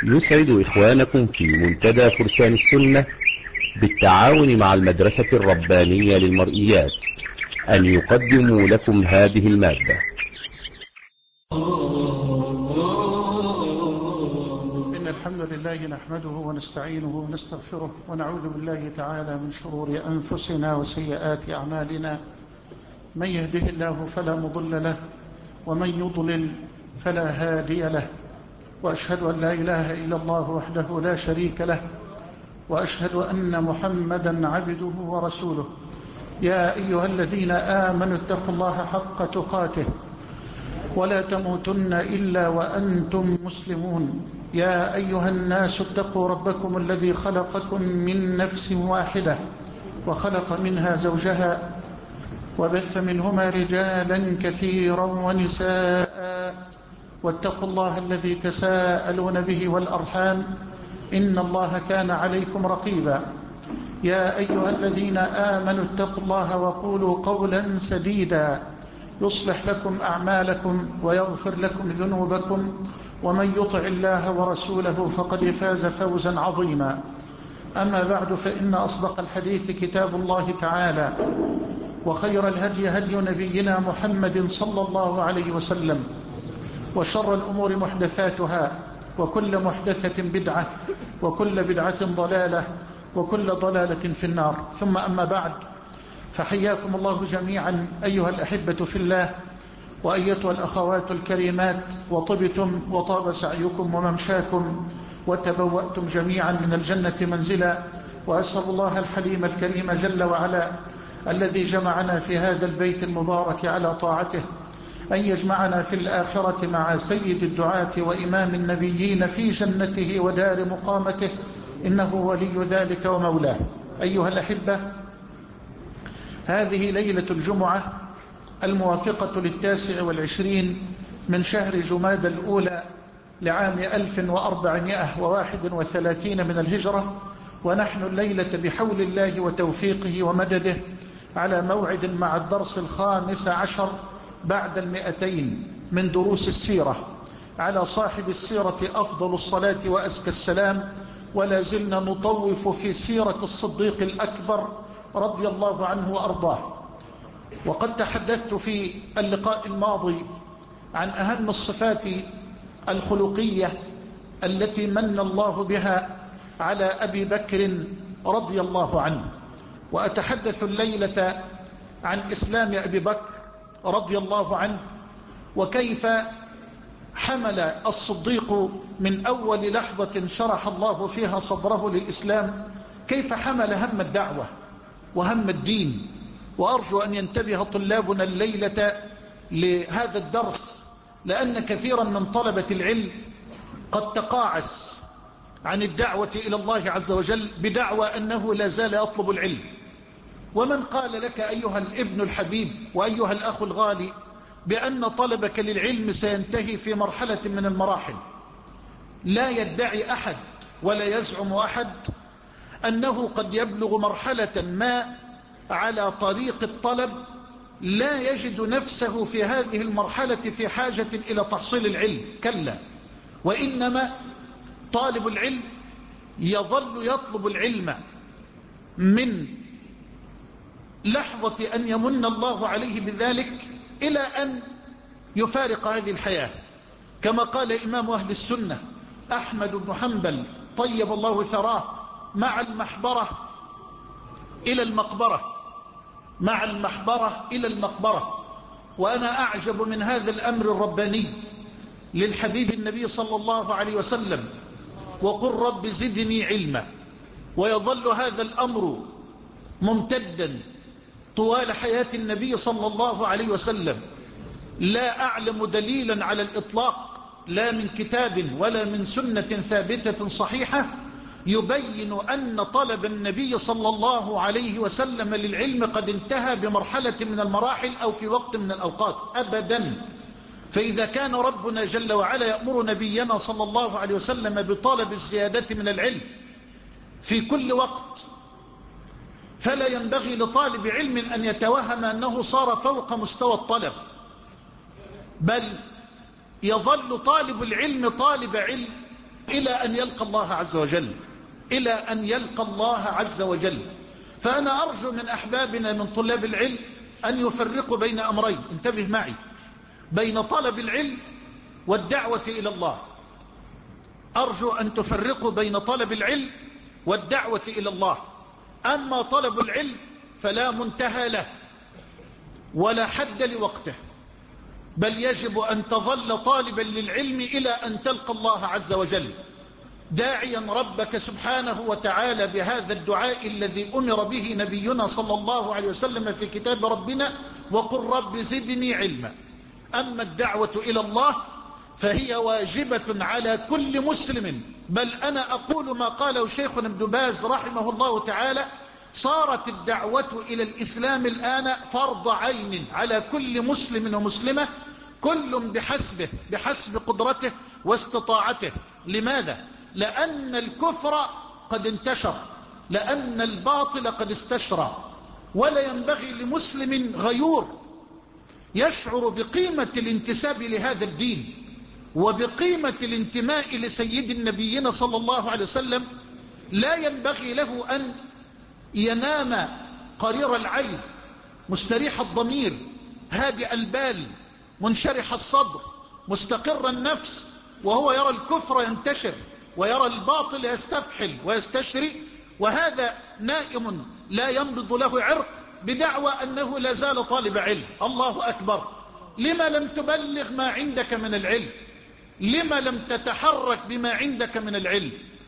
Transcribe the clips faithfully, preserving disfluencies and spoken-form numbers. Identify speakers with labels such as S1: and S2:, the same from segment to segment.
S1: يسعد إخوانكم في منتدى فرسان السنة بالتعاون مع المدرسة الربانية للمرئيات أن يقدموا لكم هذه المادة.
S2: إن الحمد لله نحمده ونستعينه ونستغفره ونعوذ بالله تعالى من شرور أنفسنا وسيئات أعمالنا. من يهده الله فلا مضل له ومن يضلل فلا هادي له، وأشهد أن لا إله إلا الله وحده لا شريك له، وأشهد أن محمدا عبده ورسوله. يا أيها الذين آمنوا اتقوا الله حق تقاته ولا تموتن إلا وأنتم مسلمون. يا أيها الناس اتقوا ربكم الذي خلقكم من نفس واحدة وخلق منها زوجها وبث منهما رجالا كثيرا ونساء، واتقوا الله الذي تساءلون به والأرحام إن الله كان عليكم رقيبا. يا أيها الذين آمنوا اتقوا الله وقولوا قولا سديدا يصلح لكم أعمالكم ويغفر لكم ذنوبكم، ومن يطع الله ورسوله فقد فاز فوزا عظيما. أما بعد، فإن أصدق الحديث كتاب الله تعالى، وخير الهدي هدي نبينا محمد صلى الله عليه وسلم، وشر الأمور محدثاتها، وكل محدثة بدعة، وكل بدعة ضلالة، وكل ضلالة في النار. ثم أما بعد، فحياكم الله جميعا أيها الأحبة في الله، وأيتها الأخوات الكريمات، وطبتم وطاب سعيكم وممشاكم وتبوأتم جميعا من الجنة منزلا. وأسأل الله الحليم الكريم جل وعلا الذي جمعنا في هذا البيت المبارك على طاعته أن يجمعنا في الآخرة مع سيد الدعاة وإمام النبيين في جنته ودار مقامته، إنه ولي ذلك ومولاه. أيها الأحبة، هذه ليلة الجمعة الموافقة للتاسع والعشرين من شهر جماد الأولى لعام ألف وأربعمائة وواحد وثلاثين من الهجرة، ونحن الليلة بحول الله وتوفيقه ومدده على موعد مع الدرس الخامس عشر بعد المئتين من دروس السيرة على صاحب السيرة أفضل الصلاة وأزكى السلام. ولا زلنا نطوف في سيرة الصديق الأكبر رضي الله عنه وأرضاه. وقد تحدثت في اللقاء الماضي عن أهم الصفات الخلقية التي من الله بها على أبي بكر رضي الله عنه، وأتحدث الليلة عن إسلام أبي بكر رضي الله عنه، وكيف حمل الصديق من أول لحظة شرح الله فيها صدره للإسلام، كيف حمل هم الدعوة وهم الدين. وأرجو أن ينتبه طلابنا الليلة لهذا الدرس، لأن كثيرا من طلبة العلم قد تقاعس عن الدعوة إلى الله عز وجل بدعوى أنه لا زال يطلب العلم. ومن قال لك أيها الابن الحبيب وأيها الأخ الغالي بأن طلبك للعلم سينتهي في مرحلة من المراحل؟ لا يدعي أحد ولا يزعم أحد أنه قد يبلغ مرحلة ما على طريق الطلب لا يجد نفسه في هذه المرحلة في حاجة إلى تحصيل العلم، كلا، وإنما طالب العلم يظل يطلب العلم من لحظة أن يمن الله عليه بذلك إلى أن يفارق هذه الحياة، كما قال إمام أهل السنة أحمد بن حنبل طيب الله ثراه: مع المحبرة إلى المقبرة، مع المحبرة إلى المقبرة. وأنا أعجب من هذا الأمر الرباني للحبيب النبي صلى الله عليه وسلم: وقل رب زدني علما. ويظل هذا الأمر ممتدا طوال حياة النبي صلى الله عليه وسلم. لا أعلم دليلا على الإطلاق، لا من كتاب ولا من سنة ثابتة صحيحة، يبين أن طلب النبي صلى الله عليه وسلم للعلم قد انتهى بمرحلة من المراحل أو في وقت من الأوقات، أبدا. فإذا كان ربنا جل وعلا يأمر نبينا صلى الله عليه وسلم بطلب الزيادة من العلم في كل وقت، فلا ينبغي لطالب علم أن يتوهم أنه صار فوق مستوى الطلب، بل يظل طالب العلم طالب علم إلى أن يلقى الله عز وجل، إلى أن يلقى الله عز وجل. فأنا أرجو من أحبابنا من طلاب العلم أن يفرقوا بين أمرين، انتبه معي، بين طلب العلم والدعوة إلى الله. أرجو أن تفرقوا بين طلب العلم والدعوة إلى الله. أما طلب العلم فلا منتهى له ولا حد لوقته، بل يجب أن تظل طالبا للعلم إلى أن تلقى الله عز وجل، داعيا ربك سبحانه وتعالى بهذا الدعاء الذي أمر به نبينا صلى الله عليه وسلم في كتاب ربنا: وقل رب زدني علما. أما الدعوة إلى الله فهي واجبة على كل مسلم، بل أنا أقول ما قاله شيخنا ابن باز رحمه الله تعالى: صارت الدعوة إلى الإسلام الآن فرض عين على كل مسلم ومسلمة، كل بحسبه بحسب قدرته واستطاعته. لماذا؟ لأن الكفر قد انتشر، لأن الباطل قد استشرى، ولا ينبغي لمسلم غيور يشعر بقيمة الانتساب لهذا الدين وبقيمة الانتماء لسيد النبيين صلى الله عليه وسلم، لا ينبغي له أن ينام قرير العين مستريح الضمير هادئ البال منشرح الصدر مستقر النفس وهو يرى الكفر ينتشر ويرى الباطل يستفحل ويستشري، وهذا نائم لا ينبض له عرق بدعوى أنه لا زال طالب علم. الله أكبر! لما لم تبلغ ما عندك من العلم؟ لما لم تتحرك بما عندك من العلم؟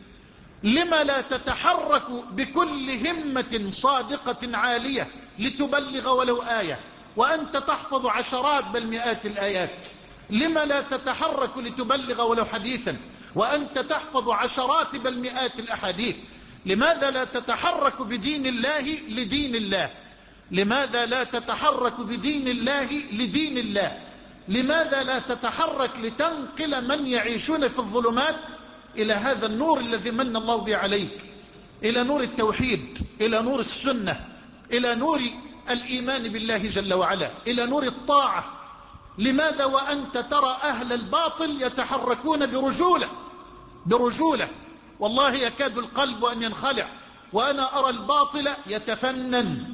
S2: لما لا تتحرك بكل همة صادقة عالية لتبلغ ولو آية وأنت تحفظ عشرات بل مئات الآيات؟ لما لا تتحرك لتبلغ ولو حديثا وأنت تحفظ عشرات بل مئات الأحاديث؟ لماذا لا تتحرك بدين الله لدين الله؟ لماذا لا تتحرك بدين الله لدين الله؟ لماذا لا تتحرك لتنقل من يعيشون في الظلمات إلى هذا النور الذي من الله به عليك، إلى نور التوحيد، إلى نور السنة، إلى نور الإيمان بالله جل وعلا، إلى نور الطاعة؟ لماذا وأنت ترى أهل الباطل يتحركون برجولة برجولة والله يكاد القلب أن ينخلع، وأنا أرى الباطل يتفنن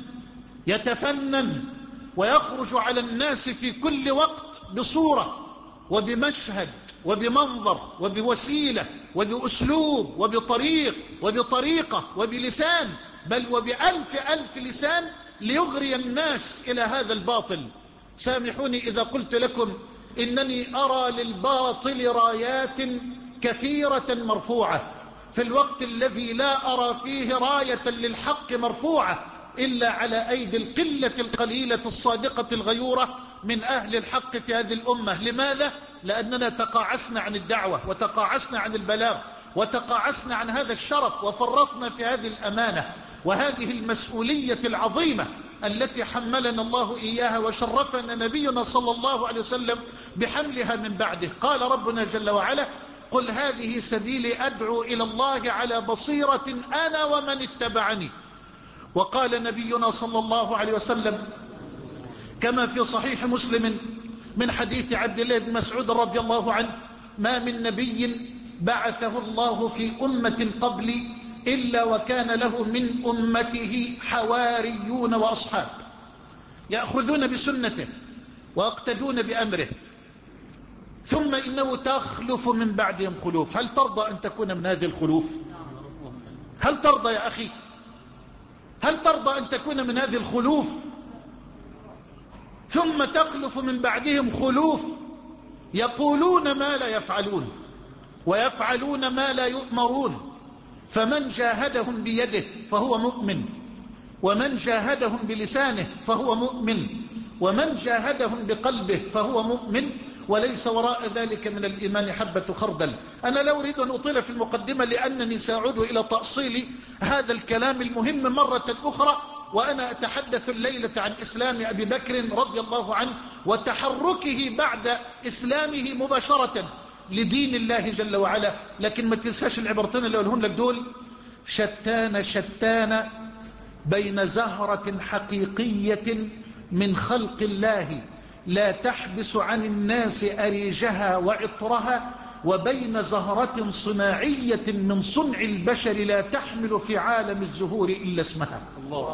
S2: يتفنن ويخرج على الناس في كل وقت بصورة وبمشهد وبمنظر وبوسيلة وبأسلوب وبطريق وبطريقة وبلسان، بل وبألف ألف لسان ليغري الناس إلى هذا الباطل. سامحوني إذا قلت لكم إنني أرى للباطل رايات كثيرة مرفوعة في الوقت الذي لا أرى فيه راية للحق مرفوعة إلا على أيدي القلة القليلة الصادقة الغيورة من أهل الحق في هذه الأمة. لماذا؟ لأننا تقاعسنا عن الدعوة وتقاعسنا عن البلاغ وتقاعسنا عن هذا الشرف وفرطنا في هذه الأمانة وهذه المسؤولية العظيمة التي حملنا الله إياها وشرفنا نبينا صلى الله عليه وسلم بحملها من بعده. قال ربنا جل وعلا: قل هذه سبيلي أدعو إلى الله على بصيرة أنا ومن اتبعني. وقال نبينا صلى الله عليه وسلم كما في صحيح مسلم من حديث عبد الله بن مسعود رضي الله عنه: ما من نبي بعثه الله في أمة قبلي إلا وكان له من أمته حواريون وأصحاب يأخذون بسنته ويقتدون بأمره، ثم إنه تخلف من بعدهم خلوف. هل ترضى أن تكون من هذه الخلوف؟ هل ترضى يا أخي؟ هل ترضى أن تكون من هذه الخلوف؟ ثم تخلف من بعدهم خلوف يقولون ما لا يفعلون ويفعلون ما لا يؤمرون، فمن جاهدهم بيده فهو مؤمن، ومن جاهدهم بلسانه فهو مؤمن، ومن جاهدهم بقلبه فهو مؤمن، وليس وراء ذلك من الإيمان حبة خردل. أنا لا أريد أن أطيل في المقدمة لأنني سأعود إلى تأصيل هذا الكلام المهم مرة أخرى، وأنا أتحدث الليلة عن إسلام أبي بكر رضي الله عنه وتحركه بعد إسلامه مباشرة لدين الله جل وعلا. لكن ما تنساش العبرتين اللي أقولهم لك دول: شتان شتان بين زهرة حقيقية من خلق الله لا تحبس عن الناس أريجها وعطرها، وبين زهرة صناعية من صنع البشر لا تحمل في عالم الزهور إلا اسمها.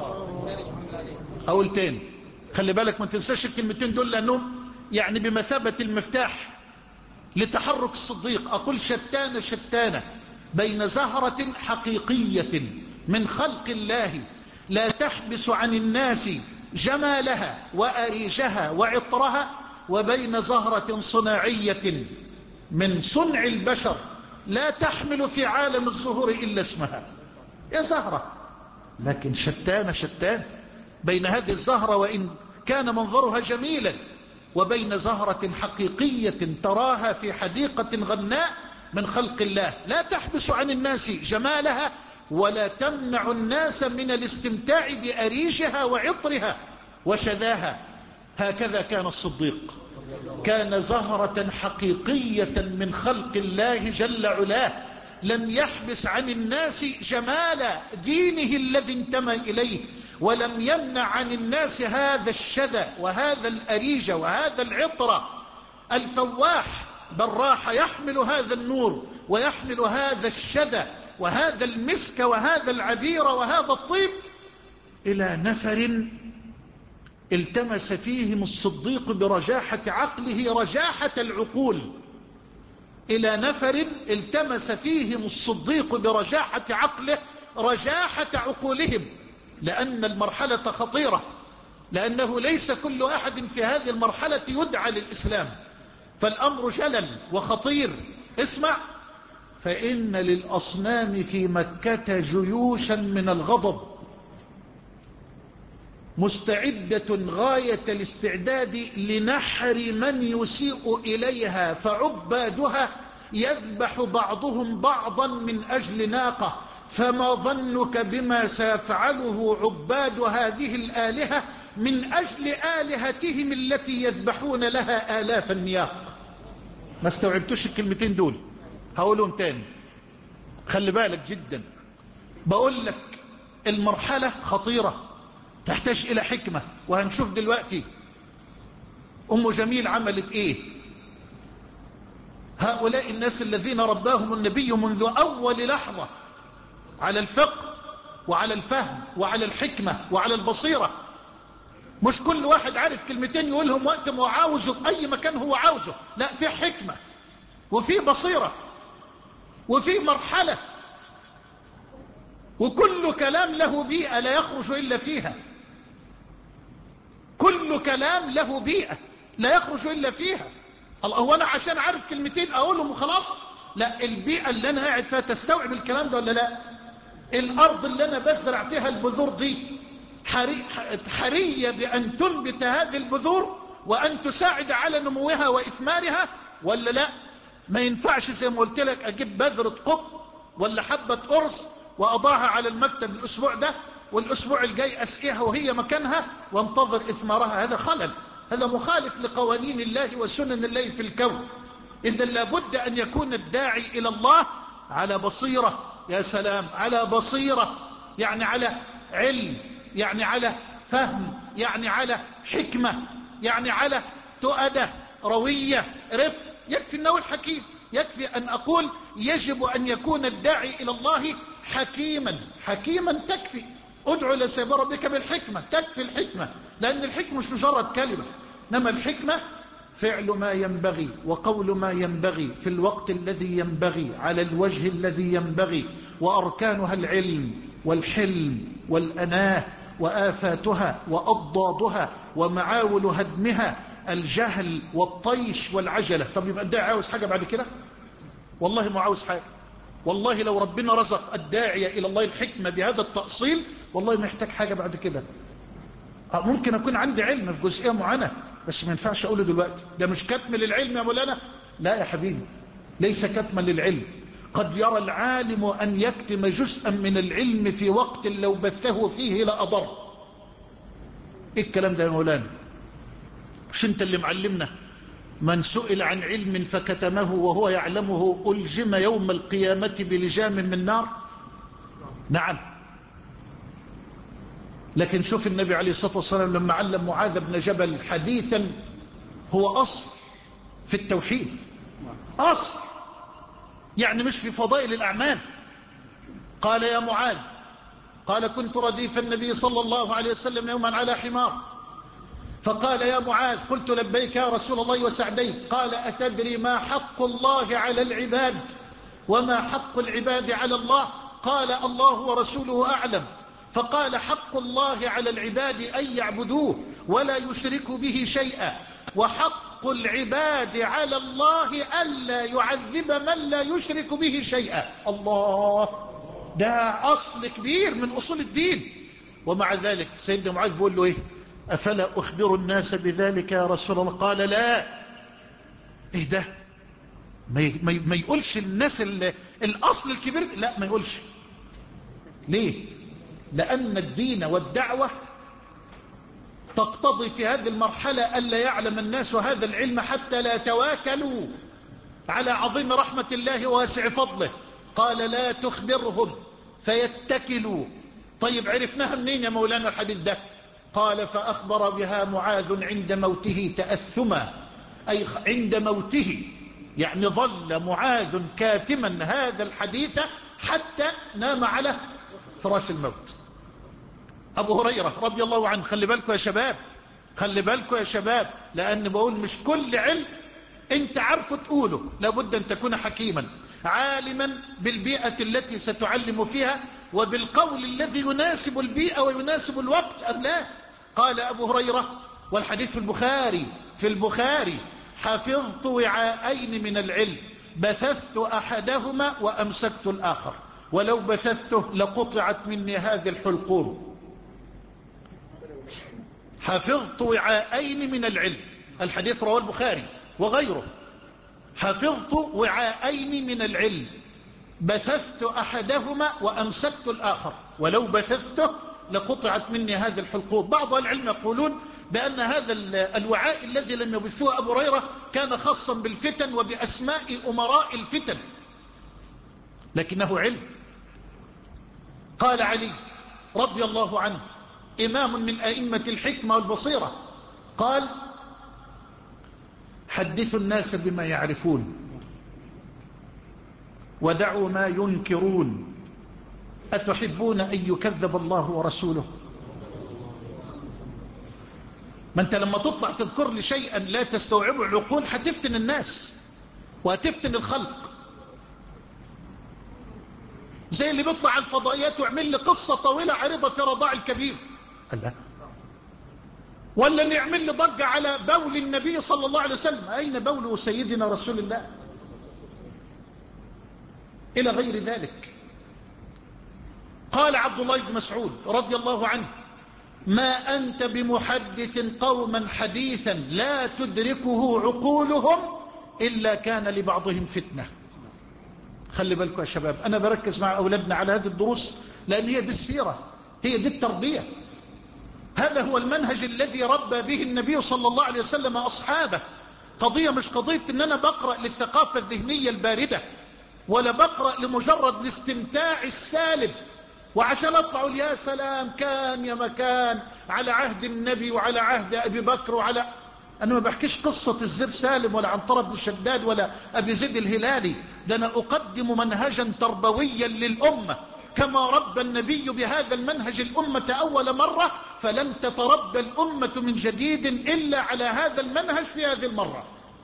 S2: أقول تاني، خلي بالك ما تنساش الكلمتين دول لأنهم يعني بمثابة المفتاح لتحرك الصديق. أقول شتان شتان بين زهرة حقيقية من خلق الله لا تحبس عن الناس جمالها وأريجها وعطرها، وبين زهرة صناعية من صنع البشر لا تحمل في عالم الزهور إلا اسمها. يا زهرة، لكن شتان شتان بين هذه الزهرة وإن كان منظرها جميلا وبين زهرة حقيقية تراها في حديقة غناء من خلق الله لا تحبس عن الناس جمالها ولا تمنع الناس من الاستمتاع بأريجها وعطرها وشذاها. هكذا كان الصديق، كان زهرة حقيقية من خلق الله جل علاه، لم يحبس عن الناس جمال دينه الذي انتمى إليه، ولم يمنع عن الناس هذا الشذا وهذا الأريج وهذا العطر الفواح، بل راح يحمل هذا النور ويحمل هذا الشذا وهذا المسك وهذا العبير وهذا الطيب إلى نفر التمس فيهم الصديق برجاحة عقله رجاحة العقول، إلى نفر التمس فيهم الصديق برجاحة عقله رجاحة عقولهم، لأن المرحلة خطيرة، لأنه ليس كل أحد في هذه المرحلة يدعى للإسلام، فالأمر جلل وخطير. اسمع، فإن للأصنام في مكة جيوشا من الغضب مستعدة غاية الاستعداد لنحر من يسيء إليها، فعبادها يذبح بعضهم بعضا من أجل ناقة، فما ظنك بما سيفعله عباد هذه الآلهة من أجل آلهتهم التي يذبحون لها آلاف النياق. ما استوعبتوش الكلمتين دول، هقولهم تاني، خلي بالك جدا. بقول لك المرحلة خطيرة تحتاج إلى حكمة، وهنشوف دلوقتي أم جميل عملت إيه. هؤلاء الناس الذين رباهم النبي منذ أول لحظة على الفقه وعلى الفهم وعلى الحكمة وعلى البصيرة، مش كل واحد عارف كلمتين يقولهم وقت ما عاوزه في أي مكان هو عاوزه، لا، في حكمة وفي بصيرة وفي مرحلة، وكل كلام له بيئة لا يخرج إلا فيها، كل كلام له بيئة لا يخرج إلا فيها. الله، هو أنا عشان عارف كلمتين أقولهم وخلاص؟ لا، البيئة اللي أنا قاعد فيها تستوعب الكلام ده ولا لا؟ الأرض اللي أنا بزرع فيها البذور دي حري... حرية بأن تنبت هذه البذور وأن تساعد على نموها وإثمارها ولا لا؟ ما ينفعش زي ما قلت لك أجيب بذرة قط ولا حبة أرز وأضعها على المكتب الأسبوع ده والأسبوع الجاي أسقيها وهي مكانها وانتظر إثمارها. هذا خلل، هذا مخالف لقوانين الله وسنن الله في الكون. إذا لابد أن يكون الداعي إلى الله على بصيرة. يا سلام، على بصيرة، يعني على علم، يعني على فهم، يعني على حكمة، يعني على تؤدة روية رفق. يكفي أنه الحكيم، يكفي أن أقول يجب أن يكون الداعي إلى الله حكيما. حكيما تكفي. ادعو إلى سبيل ربك بالحكمة، تكفي الحكمة، لأن الحكمة مش مجرد كلمة، إنما الحكمة فعل ما ينبغي وقول ما ينبغي في الوقت الذي ينبغي على الوجه الذي ينبغي، وأركانها العلم والحلم والأناه، وآفاتها وأضدادها ومعاول هدمها الجهل والطيش والعجلة. طب يبقى الداعي عاوز حاجة بعد كده؟ والله ما عاوز حاجة. والله لو ربنا رزق الداعية إلى الله الحكمة بهذا التأصيل والله ما يحتاج حاجة بعد كده. ممكن أكون عندي علم في جزئية معينة بس ما ينفعش أقوله دلوقتي، ده مش كتم للعلم يا مولانا. لا يا حبيبي، ليس كتما للعلم. قد يرى العالم أن يكتم جزءا من العلم في وقت لو بثه فيه لأضر. إيه الكلام ده يا مولانا؟ مش أنت اللي معلمنا من سئل عن علم فكتمه وهو يعلمه ألجم يوم القيامة بلجام من نار؟ نعم. لكن شوف النبي عليه الصلاة والسلام لما علم معاذ بن جبل حديثا هو أصل في التوحيد، أصل يعني مش في فضائل الأعمال. قال يا معاذ، قال كنت رديف النبي صلى الله عليه وسلم يوما على حمار، فقال يا معاذ، قلت لبيك يا رسول الله وسعديك، قال أتدري ما حق الله على العباد وما حق العباد على الله؟ قال الله ورسوله أعلم. فقال حق الله على العباد أن يعبدوه ولا يشركوا به شيئا، وحق العباد على الله ألا يعذب من لا يشرك به شيئا. الله، ده أصل كبير من أصول الدين. ومع ذلك سيدنا معاذ بيقول له إيه؟ أفلا أخبر الناس بذلك يا رسول الله؟ قال لا. إيه ده؟ ما ما يقولش الناس الأصل الكبير، لا ما يقولش. ليه؟ لأن الدين والدعوة تقتضي في هذه المرحلة ألا يعلم الناس هذا العلم حتى لا يتواكلوا على عظيم رحمة الله وواسع فضله. قال لا تخبرهم فيتكلوا. طيب عرفناها منين يا مولانا الحديث ده؟ قال فأخبر بها معاذ عند موته تأثما، أي عند موته، يعني ظل معاذ كاتما هذا الحديث حتى نام على فراش الموت. أبو هريرة رضي الله عنه، خلي بالكم يا شباب، خلي بالكم يا شباب، لأن بقول مش كل علم انت عارفه تقوله، لابد أن تكون حكيما عالما بالبيئة التي ستعلم فيها وبالقول الذي يناسب البيئة ويناسب الوقت أم لا. قال أبو هريرة، والحديث في البخاري في البخاري حفظت وعاءين من العلم، بثثت أحدهما وأمسكت الآخر، ولو بثثته لقطعت مني هذه الحلقوم. حفظت وعاءين من العلم، الحديث رواه البخاري وغيره. حفظت وعاءين من العلم، بثثت أحدهما وأمسكت الآخر، ولو بثثته لقطعت مني هذه الحلقوم. بعض العلم يقولون بأن هذا الوعاء الذي لم يبثه أبو هريرة كان خاصا بالفتن وبأسماء أمراء الفتن، لكنه علم. قال علي رضي الله عنه، إمام من أئمة الحكمة والبصيرة، قال حدثوا الناس بما يعرفون ودعوا ما ينكرون، أتحبون أن يكذب الله ورسوله؟ ما أنت لما تطلع تذكر لي شيئا لا تستوعبه العقول هتفتن الناس وهتفتن الخلق. زي اللي بيطلع على الفضائيات ويعمل لي قصة طويلة عريضة في رضاع الكبير، الله، ولا اللي يعمل لي ضجة على بول النبي صلى الله عليه وسلم، أين بوله سيدنا رسول الله؟ إلى غير ذلك. قال عبد الله بن مسعود رضي الله عنه، ما أنت بمحدث قوما حديثا لا تدركه عقولهم إلا كان لبعضهم فتنة. خلي بالكم يا شباب، أنا بركز مع أولادنا على هذه الدروس لأن هي دي السيرة، هي دي التربية، هذا هو المنهج الذي ربى به النبي صلى الله عليه وسلم أصحابه. قضية مش قضية إن أنا بقرأ للثقافة الذهنية الباردة، ولا بقرأ لمجرد الاستمتاع السالب وعشان أطلعوا يا سلام كان يا مكان على عهد النبي وعلى عهد أبي بكر وعلى. أنا ما بحكيش قصة الزر سالم ولا عنترة بن شداد ولا أبي زيد الهلالي، ده أنا أقدم منهجا تربويا للأمة كما ربى النبي بهذا المنهج الأمة أول مرة، فلن تتربى الأمة من جديد إلا على هذا المنهج في هذه المرة.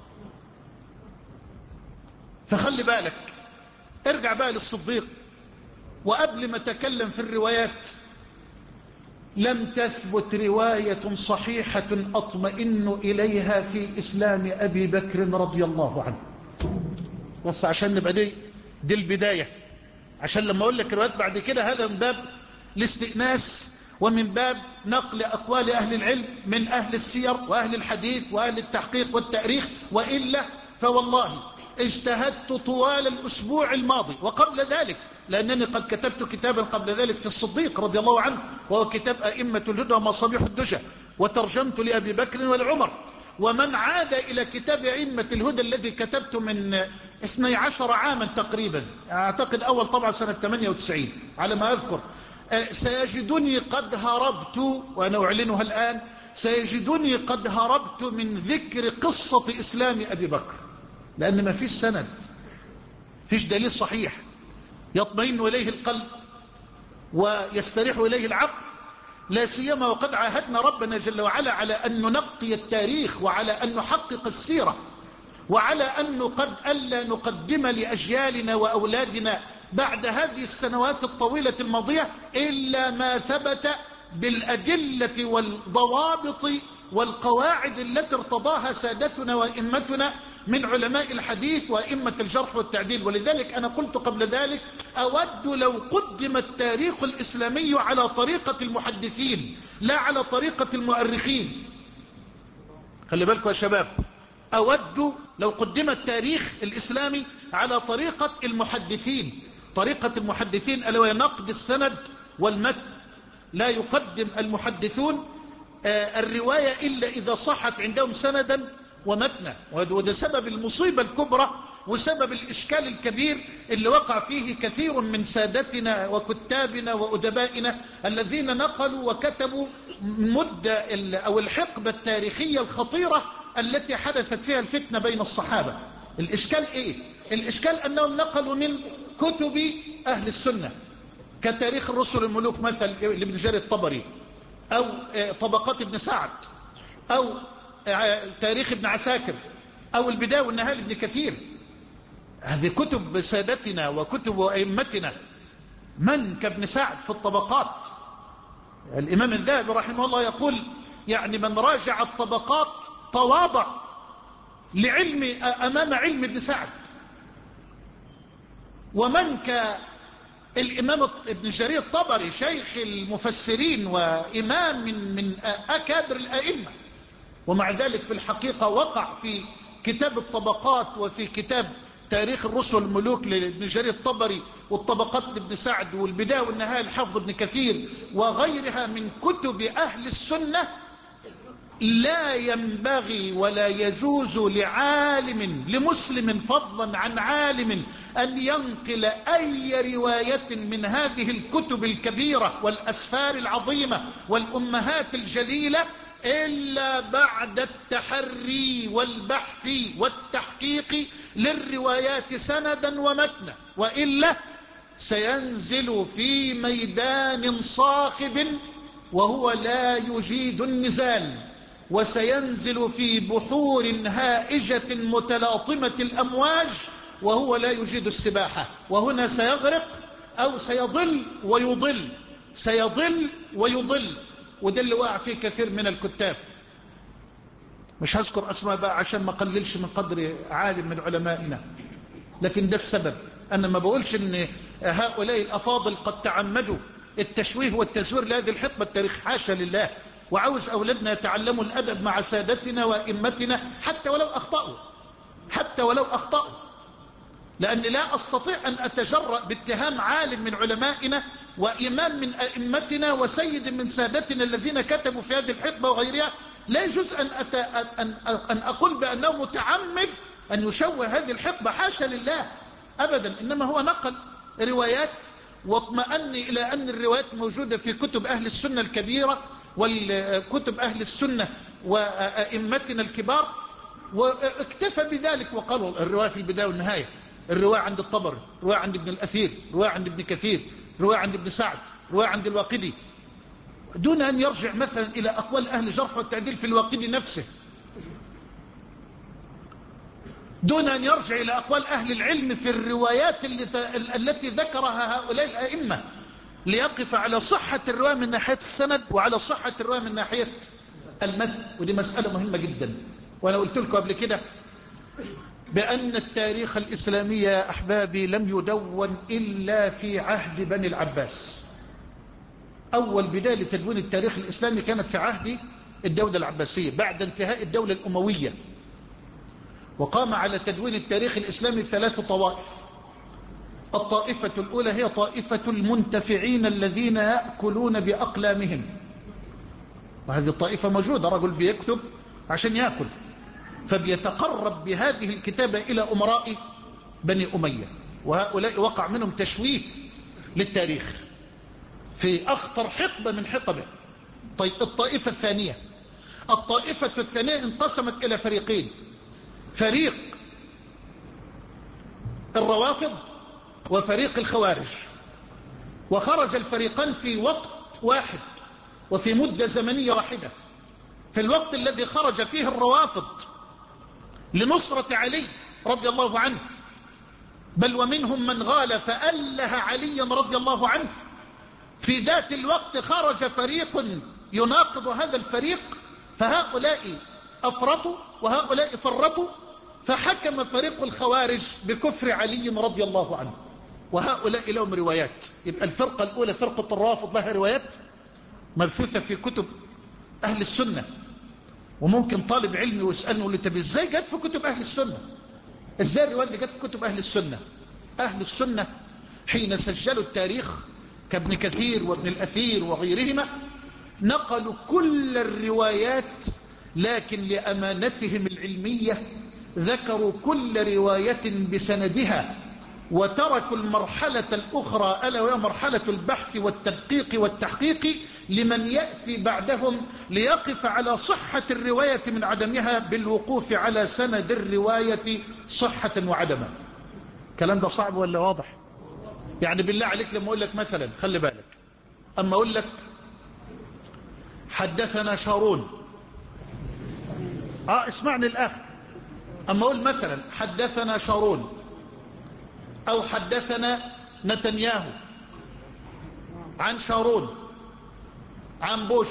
S2: فخلي بالك، ارجع بقى للصديق. وقبل ما تكلم في الروايات، لم تثبت رواية صحيحة أطمئن إليها في إسلام أبي بكر رضي الله عنه. بس عشان نبقى دي, دي البداية، عشان لما أقول لك روايات بعد كده هذا من باب الاستئناس ومن باب نقل أقوال أهل العلم من أهل السير وأهل الحديث وأهل التحقيق والتأريخ، وإلا فوالله اجتهدت طوال الأسبوع الماضي وقبل ذلك، لأنني قد كتبت كتابا قبل ذلك في الصديق رضي الله عنه، وهو كتاب أئمة الهدى ومصابيح الدجى، وترجمت لأبي بكر والعمر. ومن عاد إلى كتاب أئمة الهدى الذي كتبته من اثني عشر عاما تقريبا، أعتقد أول طبعا سنة ثمانية وتسعين على ما أذكر، سيجدني قد هربت، وأنا أعلنها الآن، سيجدني قد هربت من ذكر قصة إسلام أبي بكر، لأن ما فيش سند. فيش دليل صحيح يطمئن إليه القلب ويستريح إليه العقل، لا سيما وقد عاهدنا ربنا جل وعلا على أن ننقي التاريخ، وعلى أن نحقق السيرة، وعلى أن قد ألا نقدم لأجيالنا وأولادنا بعد هذه السنوات الطويلة الماضية إلا ما ثبت بالأدلة والضوابط والقواعد التي ارتضاها سادتنا وإمتنا من علماء الحديث وإمة الجرح والتعديل. ولذلك أنا قلت قبل ذلك أود لو قدم التاريخ الإسلامي على طريقة المحدثين لا على طريقة المؤرخين. خلي بالكم يا شباب، أود لو قدم التاريخ الإسلامي على طريقة المحدثين، طريقة المحدثين ألا وهي نقد السند والمتن. لا يقدم المحدثون الرواية إلا إذا صحت عندهم سندا ومتنا، وده سبب المصيبة الكبرى وسبب الإشكال الكبير اللي وقع فيه كثير من سادتنا وكتابنا وأدبائنا الذين نقلوا وكتبوا مدة أو الحقبة التاريخية الخطيرة التي حدثت فيها الفتنة بين الصحابة. الإشكال إيه؟ الإشكال أنهم نقلوا من كتب أهل السنة كتاريخ الرسل الملوك مثل لابن جرير الطبري، أو طبقات ابن سعد، أو تاريخ ابن عساكر، أو البداية والنهاية لابن كثير. هذه كتب سادتنا وكتب أئمتنا. من كابن سعد في الطبقات؟ الإمام الذهبي رحمه الله يقول يعني من راجع الطبقات تواضع لعلم أمام علم ابن سعد. ومن كالإمام ابن جرير الطبري شيخ المفسرين وإمام من, من أكابر الأئمة، ومع ذلك في الحقيقة وقع في كتاب الطبقات وفي كتاب تاريخ الرسل الملوك لابن جرير الطبري والطبقات لابن سعد والبداية والنهاية لحافظ ابن كثير وغيرها من كتب أهل السنة. لا ينبغي ولا يجوز لعالم لمسلم فضلا عن عالم أن ينقل أي رواية من هذه الكتب الكبيرة والأسفار العظيمة والأمهات الجليلة إلا بعد التحري والبحث والتحقيق للروايات سندا ومتنا، وإلا سينزل في ميدان صاخب وهو لا يجيد النزال، وسينزل في بحور هائجة متلاطمة الأمواج وهو لا يجيد السباحة، وهنا سيغرق أو سيضل ويضل، سيضل ويضل. وده اللي وقع فيه كثير من الكتاب. مش هذكر أسماء بقى عشان ما قللش من قدر عالم من علمائنا، لكن ده السبب. أنا ما بقولش أن هؤلاء الأفاضل قد تعمدوا التشويه والتزوير لهذه الحقبة التاريخ، حاشا لله. وعاوز أولادنا يتعلموا الأدب مع سادتنا وإمتنا حتى ولو أخطأوا، حتى ولو أخطأوا، لأني لا أستطيع أن أتجرأ باتهام عالم من علمائنا وإمام من أئمتنا وسيد من سادتنا الذين كتبوا في هذه الحقبة وغيرها. لا يجوز أن, أت... أن... أن أقول بأنه متعمد أن يشوه هذه الحقبة، حاشا لله أبدا. إنما هو نقل روايات واطمأن إلى أن الروايات موجودة في كتب أهل السنة الكبيرة والكتب أهل السنة وأئمتنا الكبار، واكتفى بذلك وقالوا الرواية في البداية والنهاية، الرواية عند الطبري، الرواية عند ابن الأثير، الرواية عند ابن كثير، الرواية عند ابن سعد، الرواية عند الواقدي، دون أن يرجع مثلا إلى أقوال أهل الجرح والتعديل في الواقدي نفسه، دون أن يرجع إلى أقوال أهل العلم في الروايات التي ذكرها هؤلاء الأئمة، ليقف على صحة الرواية من ناحية السند وعلى صحة الرواية من ناحية المتن. ودي مسألة مهمة جدا. وأنا قلت لكم قبل كده بأن التاريخ الإسلامي يا أحبابي لم يدون إلا في عهد بني العباس. أول بداية لتدوين التاريخ الإسلامي كانت في عهد الدولة العباسية بعد انتهاء الدولة الأموية. وقام على تدوين التاريخ الإسلامي ثلاث طوائف. الطائفة الأولى هي طائفة المنتفعين الذين يأكلون بأقلامهم، وهذه الطائفة موجودة، رجل بيكتب عشان يأكل، فبيتقرب بهذه الكتابة إلى أمراء بني أمية، وهؤلاء وقع منهم تشويه للتاريخ في أخطر حقبة من حقبه. طيب الطائفة الثانية، الطائفة الثانية انقسمت إلى فريقين. فريق الروافض وفريق الخوارج، وخرج الفريقان في وقت واحد وفي مدة زمنية واحدة. في الوقت الذي خرج فيه الروافض لنصرة علي رضي الله عنه، بل ومنهم من غال فأله عليا رضي الله عنه، في ذات الوقت خرج فريق يناقض هذا الفريق، فهؤلاء أفرطوا وهؤلاء فرطوا، فحكم فريق الخوارج بكفر علي رضي الله عنه، وهؤلاء لهم روايات. يبقى الفرقة الأولى فرقة الرافض لها روايات مبثوثة في كتب أهل السنة، وممكن طالب علم ويسألني يقول لي طب ازاي جت في كتب أهل السنة؟ ازاي الروايات دي جت في كتب أهل السنة؟ أهل السنة حين سجلوا التاريخ كابن كثير وابن الأثير وغيرهما نقلوا كل الروايات، لكن لأمانتهم العلمية ذكروا كل رواية بسندها، وتركوا المرحلة الأخرى ألا وهي مرحلة البحث والتدقيق والتحقيق لمن يأتي بعدهم ليقف على صحة الرواية من عدمها بالوقوف على سند الرواية صحة وعدمها. الكلام ده صعب ولا واضح؟ يعني بالله عليك لما أقول لك مثلا، خلي بالك، أما أقول لك حدثنا شارون، آه اسمعني الأخ، أما أقول مثلا حدثنا شارون أو حدثنا نتنياهو عن شارون عن بوش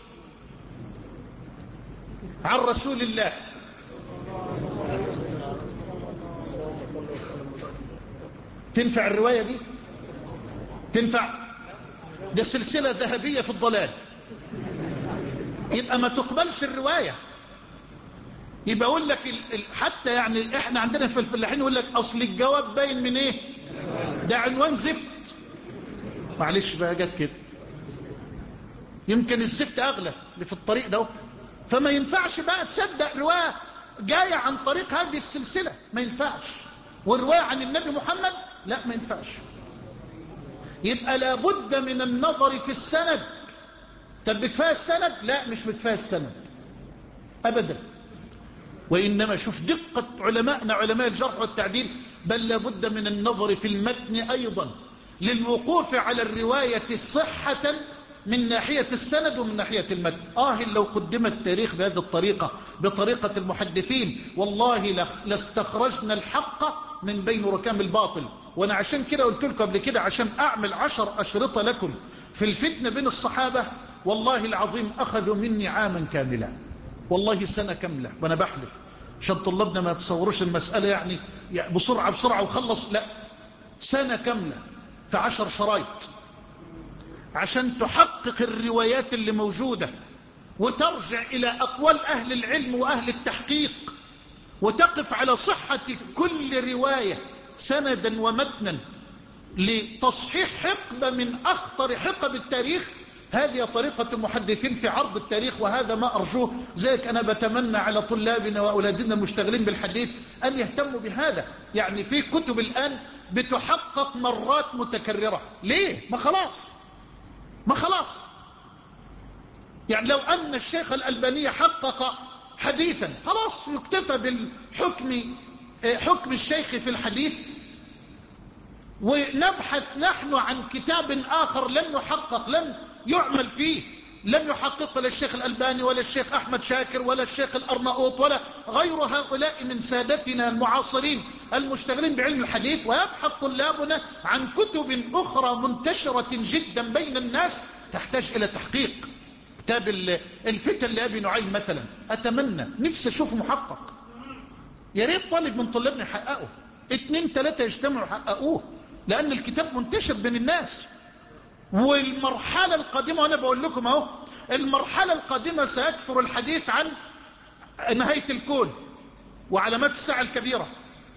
S2: عن رسول الله، تنفع الرواية دي؟ تنفع؟ ده سلسلة ذهبية في الضلال، يبقى ما تقبلش الرواية. يبقى اقول لك حتى يعني احنا عندنا في الفلاحين يقول لك اصل الجواب باين من ايه؟ ده عنوان زفت. معلش بقى جت كده، يمكن الزفت اغلى اللي في الطريق ده، فما ينفعش بقى تصدق روايه جايه عن طريق هذه السلسله، ما ينفعش. والروايه عن النبي محمد لا ما ينفعش. يبقى لابد من النظر في السند. طب بكفايه السند؟ لا مش بكفايه السند ابدا، وإنما شوف دقة علماءنا علماء الجرح والتعديل، بل لابد من النظر في المتن أيضا للوقوف على الرواية صحة من ناحية السند ومن ناحية المتن. آه لو قدم التاريخ بهذه الطريقة بطريقة المحدثين والله لاستخرجنا الحق من بين ركام الباطل. وأنا عشان كده قلت لكم قبل كده عشان أعمل عشر أشرطة لكم في الفتنة بين الصحابة، والله العظيم أخذوا مني عاما كاملا، والله سنة كاملة، وأنا بحلف عشان طلابنا ما يتصوروش المسألة يعني بسرعة بسرعة وخلص، لا سنة كاملة في عشر شرايط عشان تحقق الروايات اللي موجودة وترجع إلى أقوال أهل العلم وأهل التحقيق وتقف على صحة كل رواية سندا ومتنا لتصحيح حقبة من أخطر حقب التاريخ. هذه طريقة المحدثين في عرض التاريخ، وهذا ما أرجوه. زيك أنا بتمنى على طلابنا وأولادنا المشتغلين بالحديث أن يهتموا بهذا. يعني في كتب الآن بتحقق مرات متكررة، ليه؟ ما خلاص ما خلاص يعني لو أن الشيخ الألباني حقق حديثا خلاص يكتفى بالحكم، حكم الشيخ في الحديث، ونبحث نحن عن كتاب آخر لم يحقق، لم يعمل فيه، لم يحقق لا الشيخ الألباني ولا الشيخ أحمد شاكر ولا الشيخ الأرناؤوط ولا غير هؤلاء من سادتنا المعاصرين المشتغلين بعلم الحديث. ويبحث طلابنا عن كتب أخرى منتشرة جدا بين الناس تحتاج إلى تحقيق. كتاب الفتن لأبي نعيم مثلا، أتمنى نفسي أشوفه محقق، يا ريت طالب من طلابنا يحققه، اتنين ثلاثة يجتمعوا يحققوه، لأن الكتاب منتشر بين الناس. والمرحلة القادمة، وأنا بقول لكم أهو، المرحلة القادمة سيكثر الحديث عن نهاية الكون وعلامات الساعة الكبيرة،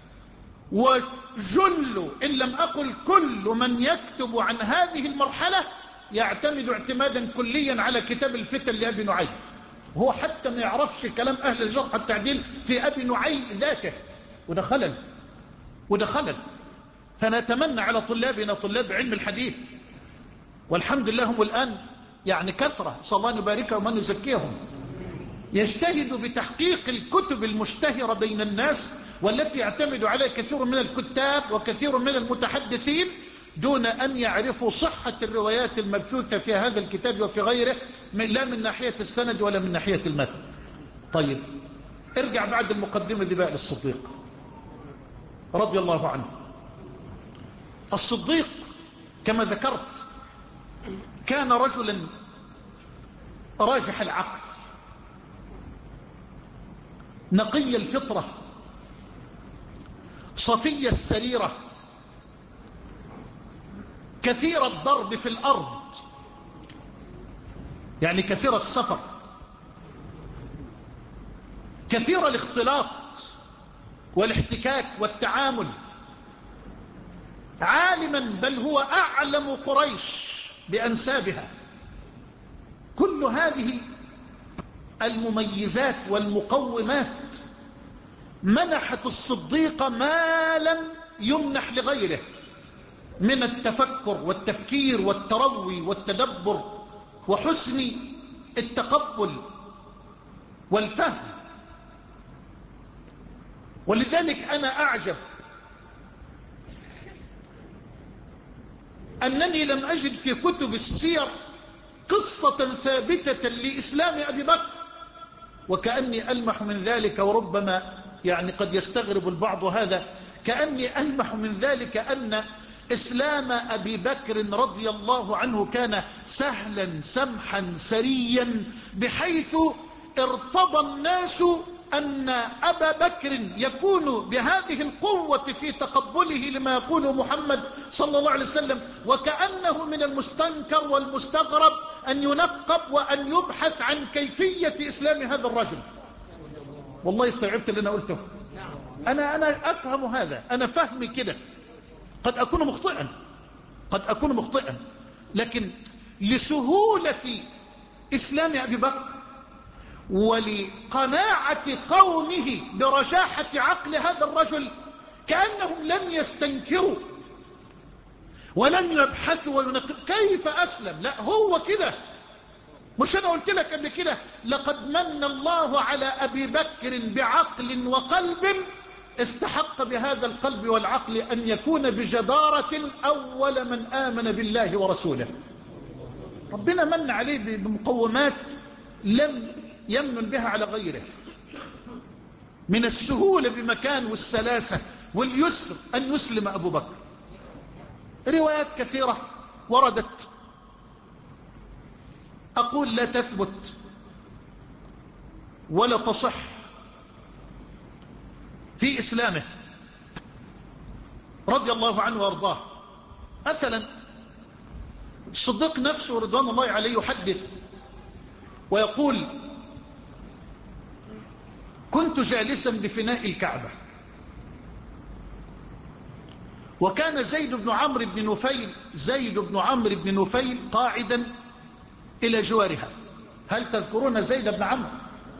S2: وجل إن لم أقل كل من يكتب عن هذه المرحلة يعتمد اعتمادا كليا على كتاب الفتن لأبي نعيم، وهو حتى ما يعرفش كلام أهل الجرح والتعديل في أبي نعيم ذاته، وده خلل وده خلل. فنتمنى على طلابنا طلاب علم الحديث، والحمد لله هم الآن يعني كثرة، صلى الله يباركهم ومن يزكيهم، يجتهد بتحقيق الكتب المشتهرة بين الناس والتي يعتمد عليها كثير من الكتاب وكثير من المتحدثين دون أن يعرفوا صحة الروايات المبثوثة في هذا الكتاب وفي غيره، من لا من ناحية السند ولا من ناحية المتن. طيب ارجع بعد المقدمة دي بقى للصديق رضي الله عنه. الصديق كما ذكرت كان رجلا راجح العقل، نقي الفطرة، صفي السريرة، كثير الضرب في الأرض، يعني كثير السفر، كثير الاختلاط والاحتكاك والتعامل، عالما بل هو أعلم قريش بأنسابها. كل هذه المميزات والمقومات منحت الصديق ما لم يمنح لغيره من التفكر والتفكير والتروي والتدبر وحسن التقبل والفهم. ولذلك أنا أعجب أنني لم أجد في كتب السير قصة ثابتة لإسلام أبي بكر، وكأني ألمح من ذلك، وربما يعني قد يستغرب البعض هذا، كأني ألمح من ذلك أن إسلام أبي بكر رضي الله عنه كان سهلا سمحا سريا، بحيث ارتضى الناس أن أبا بكر يكون بهذه القوة في تقبله لما يقول محمد صلى الله عليه وسلم، وكأنه من المستنكر والمستغرب أن ينقب وأن يبحث عن كيفية إسلام هذا الرجل. والله استوعبت اللي أنا قلته. أنا, أنا أفهم هذا، أنا فهمي كده، قد أكون مخطئا قد أكون مخطئا لكن لسهولة إسلام أبي بكر ولقناعة قومه برجاحة عقل هذا الرجل كأنهم لم يستنكروا ولم يبحثوا وينقبوا كيف أسلم. لا، هو كده. مش أنا قلت لك قبل كده لقد من الله على أبي بكر بعقل وقلب استحق بهذا القلب والعقل أن يكون بجدارة أول من آمن بالله ورسوله. ربنا من عليه بمقومات لم يمن بها على غيره، من السهولة بمكان والسلاسة واليسر أن يسلم أبو بكر. روايات كثيرة وردت، أقول لا تثبت ولا تصح في إسلامه رضي الله عنه وارضاه. مثلا الصديق نفسه رضوان الله عليه يحدث ويقول: كنت جالسا بفناء الكعبة، وكان زيد بن عمرو بن نفيل زيد بن عمرو بن نفيل قاعدا إلى جوارها. هل تذكرون زيد بن عمرو؟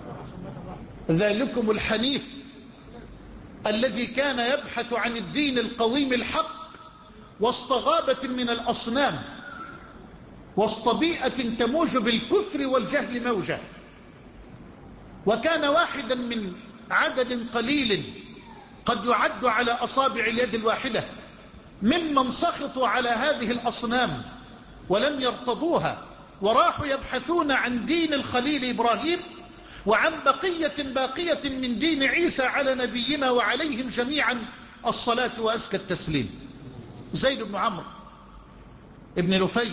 S2: ذلكم الحنيف الذي كان يبحث عن الدين القويم الحق وسط غابة من الأصنام، وسط بيئة تموج بالكفر والجهل موجة، وكان واحدا من عدد قليل قد يعد على أصابع اليد الواحدة ممن سخطوا على هذه الأصنام ولم يرتضوها، وراحوا يبحثون عن دين الخليل إبراهيم وعن بقية باقية من دين عيسى على نبينا وعليهم جميعا الصلاة وأزكى التسليم. زيد بن عمرو ابن نفيل.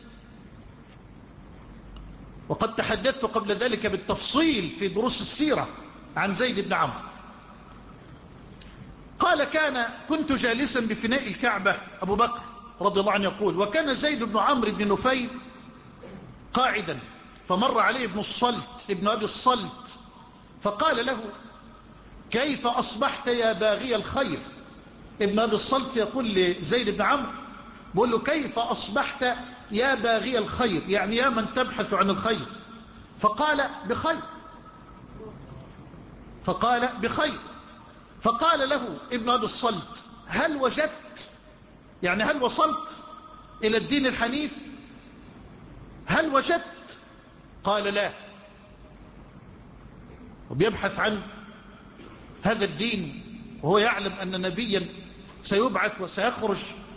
S2: وقد تحدثت قبل ذلك بالتفصيل في دروس السيرة عن زيد بن عمرو. قال: كان كنت جالسا بفناء الكعبة، أبو بكر رضي الله عنه يقول، وكان زيد بن عمرو بن نفيل قاعدا، فمر عليه ابن الصلت ابن أبي الصلت فقال له: كيف أصبحت يا باغي الخير؟ ابن أبي الصلت يقول لزيد بن عمرو، بقول له: كيف أصبحت يا باغي الخير، يعني يا من تبحث عن الخير. فقال: بخير. فقال: بخير. فقال له ابن أبي الصلت: هل وجدت، يعني هل وصلت إلى الدين الحنيف؟ هل وجدت؟ قال: لا. وبيبحث عن هذا الدين وهو يعلم أن نبيا سيبعث وسيخرج.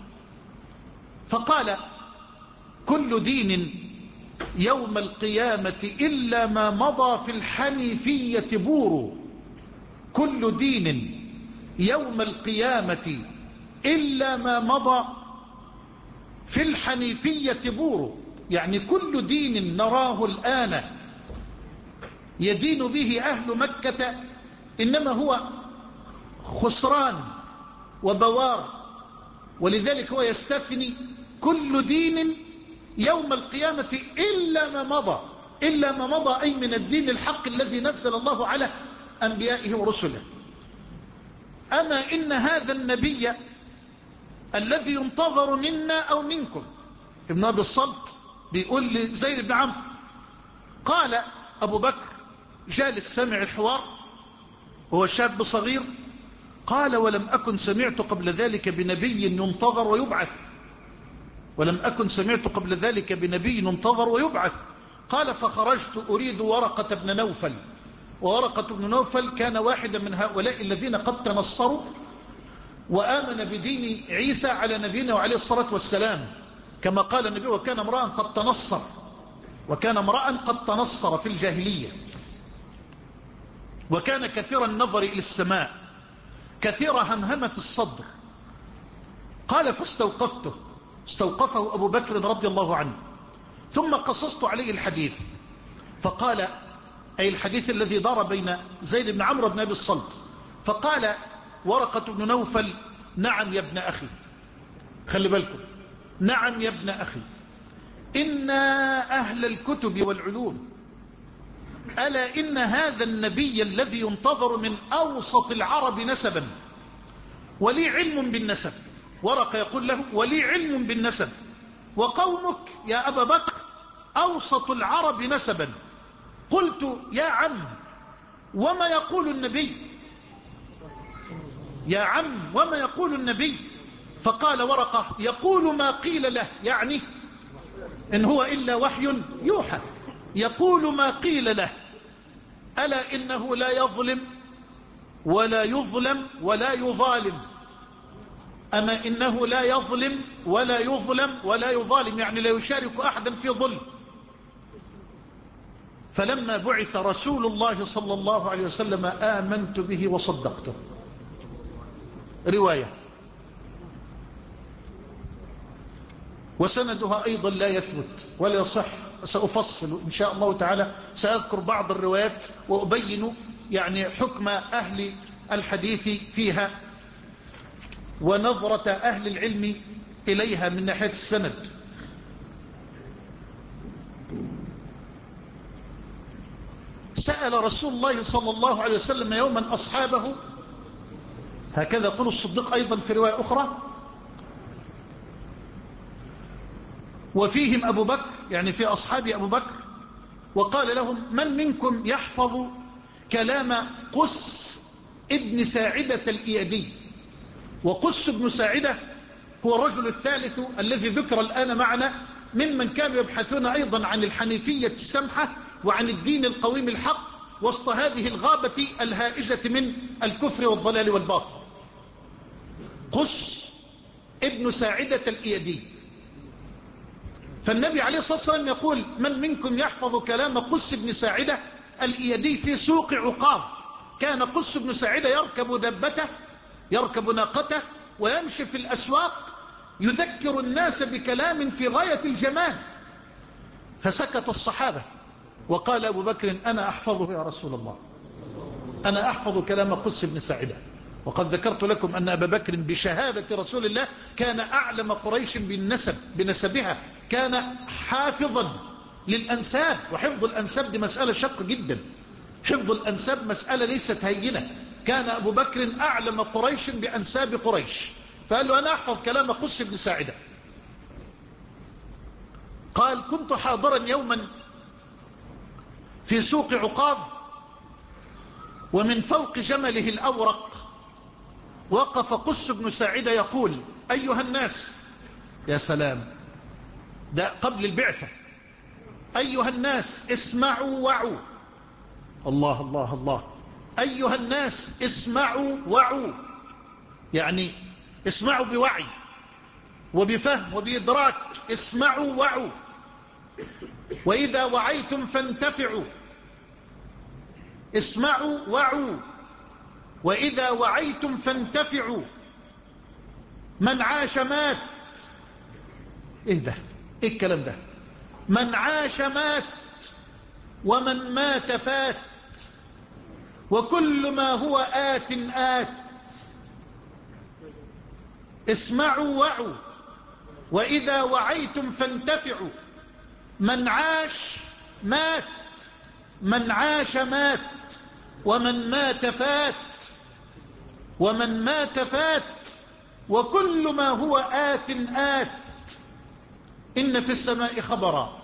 S2: فقال كل دين يوم القيامة إلا ما مضى في الحنيفية بور. كل دين يوم القيامة إلا ما مضى في الحنيفية بور، يعني كل دين نراه الآن يدين به أهل مكة إنما هو خسران وبوار. ولذلك هو يستثني كل دين يوم القيامة إلا ما مضى، إلا ما مضى أي من الدين الحق الذي نزل الله على أنبيائه ورسله. أما إن هذا النبي الذي ينتظر منا أو منكم، ابن أبي الصلت بيقول لزيد بن عمرو، قال أبو بكر جالس سمع الحوار وهو شاب صغير، قال ولم أكن سمعت قبل ذلك بنبي ينتظر ويبعث، ولم أكن سمعت قبل ذلك بنبي ينتظر ويبعث. قال فخرجت أريد ورقة بن نوفل، وورقة بن نوفل كان واحدا من هؤلاء الذين قد تنصروا وآمن بدين عيسى على نبينا وعليه الصلاة والسلام، كما قال النبي وكان امرأ قد تنصر، وكان امرأ قد تنصر في الجاهلية، وكان كثير النظر إلى السماء، كثير همهمة الصدر. قال فاستوقفته، استوقفه أبو بكر رضي الله عنه، ثم قصصت عليه الحديث، فقال أي الحديث الذي دار بين زيد بن عمرو بن أبي الصلت، فقال ورقة بن نوفل نعم يا ابن أخي، خلي بالكم، نعم يا ابن أخي، إن أهل الكتب والعلوم ألا إن هذا النبي الذي ينتظر من أوسط العرب نسبا، ولي علم بالنسب. ورقة يقول له ولي علم بالنسب، وقومك يا أبا بكر أوسط العرب نسبا. قلت يا عم وما يقول النبي، يا عم وما يقول النبي؟ فقال ورقة يقول ما قيل له، يعني إن هو إلا وحي يوحى، يقول ما قيل له، ألا إنه لا يظلم ولا يظلم ولا يظالم. أما إنه لا يظلم ولا يظلم ولا يظالم، يعني لا يشارك أحدا في ظلم. فلما بعث رسول الله صلى الله عليه وسلم آمنت به وصدقته. رواية وسندها أيضا لا يثبت ولا يصح، سأفصل إن شاء الله تعالى، سأذكر بعض الروايات وأبين يعني حكم أهل الحديث فيها ونظرة أهل العلم إليها من ناحية السند. سأل رسول الله صلى الله عليه وسلم يوما أصحابه، هكذا يقول الصديق أيضا في رواية أخرى، وفيهم أبو بكر، يعني في أصحاب أبو بكر، وقال لهم من منكم يحفظ كلام قس ابن ساعدة الإيادي؟ وقس ابن ساعدة هو الرجل الثالث الذي ذكر الآن معنا ممن كانوا يبحثون أيضا عن الحنيفية السمحة وعن الدين القويم الحق وسط هذه الغابة الهائجة من الكفر والضلال والباطل. قس ابن ساعدة الإيادي. فالنبي عليه الصلاة والسلام يقول من منكم يحفظ كلام قس ابن ساعدة الإيادي في سوق عقاب. كان قس ابن ساعدة يركب دبته، يركب ناقته ويمشي في الأسواق يذكر الناس بكلام في غاية الجمال. فسكت الصحابة وقال أبو بكر أنا أحفظه يا رسول الله، أنا أحفظ كلام قس بن ساعدة. وقد ذكرت لكم أن أبا بكر بشهادة رسول الله كان أعلم قريش بالنسب بنسبها، كان حافظا للأنساب، وحفظ الأنساب دي مسألة شق جدا، حفظ الأنساب مسألة ليست هينة. كان أبو بكر أعلم قريش بأنساب قريش، فقال له أنا أحفظ كلام قس بن ساعدة. قال كنت حاضرا يوما في سوق عقاب، ومن فوق جمله الأورق وقف قس بن ساعدة يقول أيها الناس، يا سلام، ده قبل البعثة، أيها الناس اسمعوا وعوا، الله الله الله. أيها الناس اسمعوا وعوا، يعني اسمعوا بوعي وبفهم وبإدراك. اسمعوا وعوا، وإذا وعيتم فانتفعوا. اسمعوا وعوا وإذا وعيتم فانتفعوا. من عاش مات. ايه ده؟ ايه الكلام ده؟ من عاش مات ومن مات فات، وكل ما هو آت آت. اسمعوا وعوا وإذا وعيتم فانتفعوا. من عاش مات، من عاش مات، ومن مات فات، ومن مات فات، وكل ما هو آت آت. إن في السماء خبرا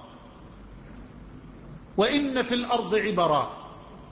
S2: وإن في الأرض عبرا.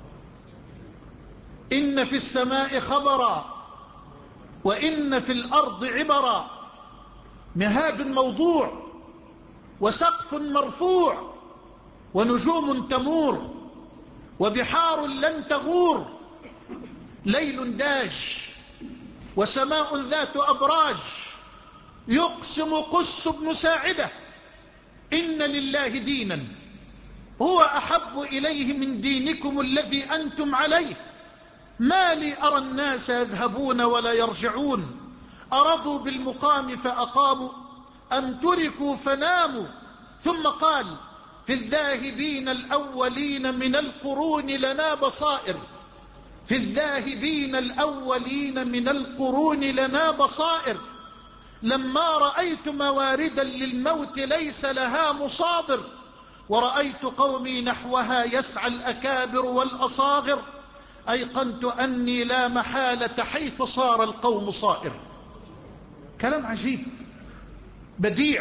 S2: إن في السماء خبرا وإن في الأرض عبرا. مهاد موضوع وسقف مرفوع ونجوم تمور وبحار لن تغور. ليل داج وسماء ذات أبراج. يقسم قس بن ساعدة إن لله دينا هو أحب إليه من دينكم الذي أنتم عليه. ما لي أرى الناس يذهبون ولا يرجعون. أرضوا بالمقام فأقاموا أم تركوا فناموا. ثم قال في الذاهبين الأولين من القرون لنا بصائر. في الذاهبين الأولين من القرون لنا بصائر. لما رأيت مواردا للموت ليس لها مصادر. ورأيت قومي نحوها يسعى الأكابر والأصاغر. أيقنت أني لا محالة حيث صار القوم صائر. كلام عجيب بديع،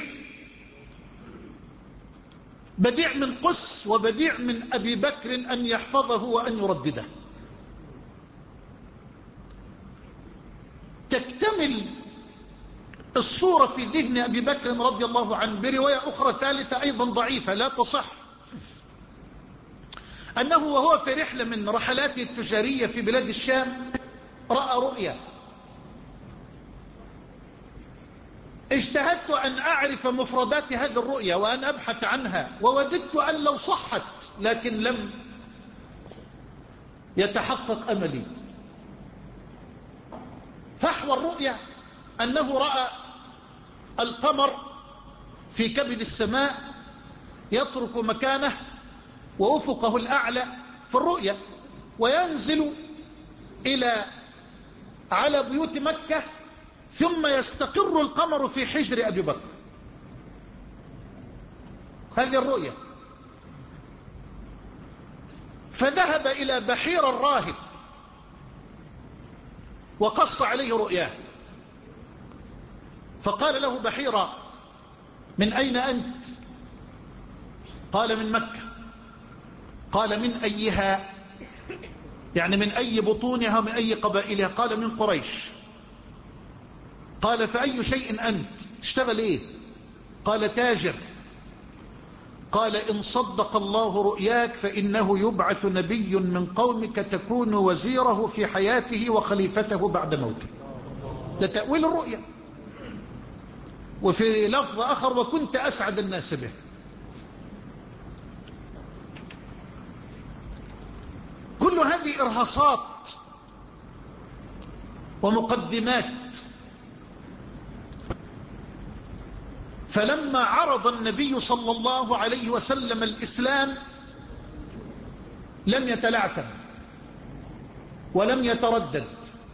S2: بديع من قس وبديع من أبي بكر أن يحفظه وأن يردده. تكتمل الصورة في ذهن أبي بكر رضي الله عنه برواية أخرى ثالثة أيضا ضعيفة لا تصح، أنه وهو في رحلة من رحلاته التجارية في بلاد الشام رأى رؤيا. اجتهدت أن أعرف مفردات هذه الرؤيا وأن أبحث عنها، ووددت أن لو صحت، لكن لم يتحقق أملي. فحوى الرؤيا أنه رأى القمر في كبد السماء يترك مكانه وأفقه الأعلى في الرؤيا، وينزل إلى على بيوت مكة، ثم يستقر القمر في حجر أبي بكر. هذه الرؤيا. فذهب إلى بحير الراهب وقص عليه رؤياه، فقال له بحيرة من أين أنت؟ قال من مكة. قال من أيها؟ يعني من أي بطونها من أي قبائلها؟ قال من قريش. قال فأي شيء أنت؟ تشتغل إيه؟ قال تاجر. قال إن صدق الله رؤياك فإنه يبعث نبي من قومك تكون وزيره في حياته وخليفته بعد موته. ده تأويل الرؤيا. وفي لفظ آخر وكنت أسعد الناس به. كل هذه إرهاصات ومقدمات. فلما عرض النبي صلى الله عليه وسلم الإسلام لم يتلعثم ولم يتردد،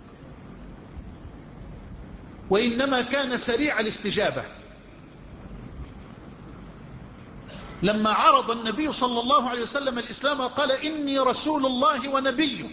S2: وإنما كان سريع الاستجابة. لما عرض النبي صلى الله عليه وسلم الإسلام قال إني رسول الله ونبيه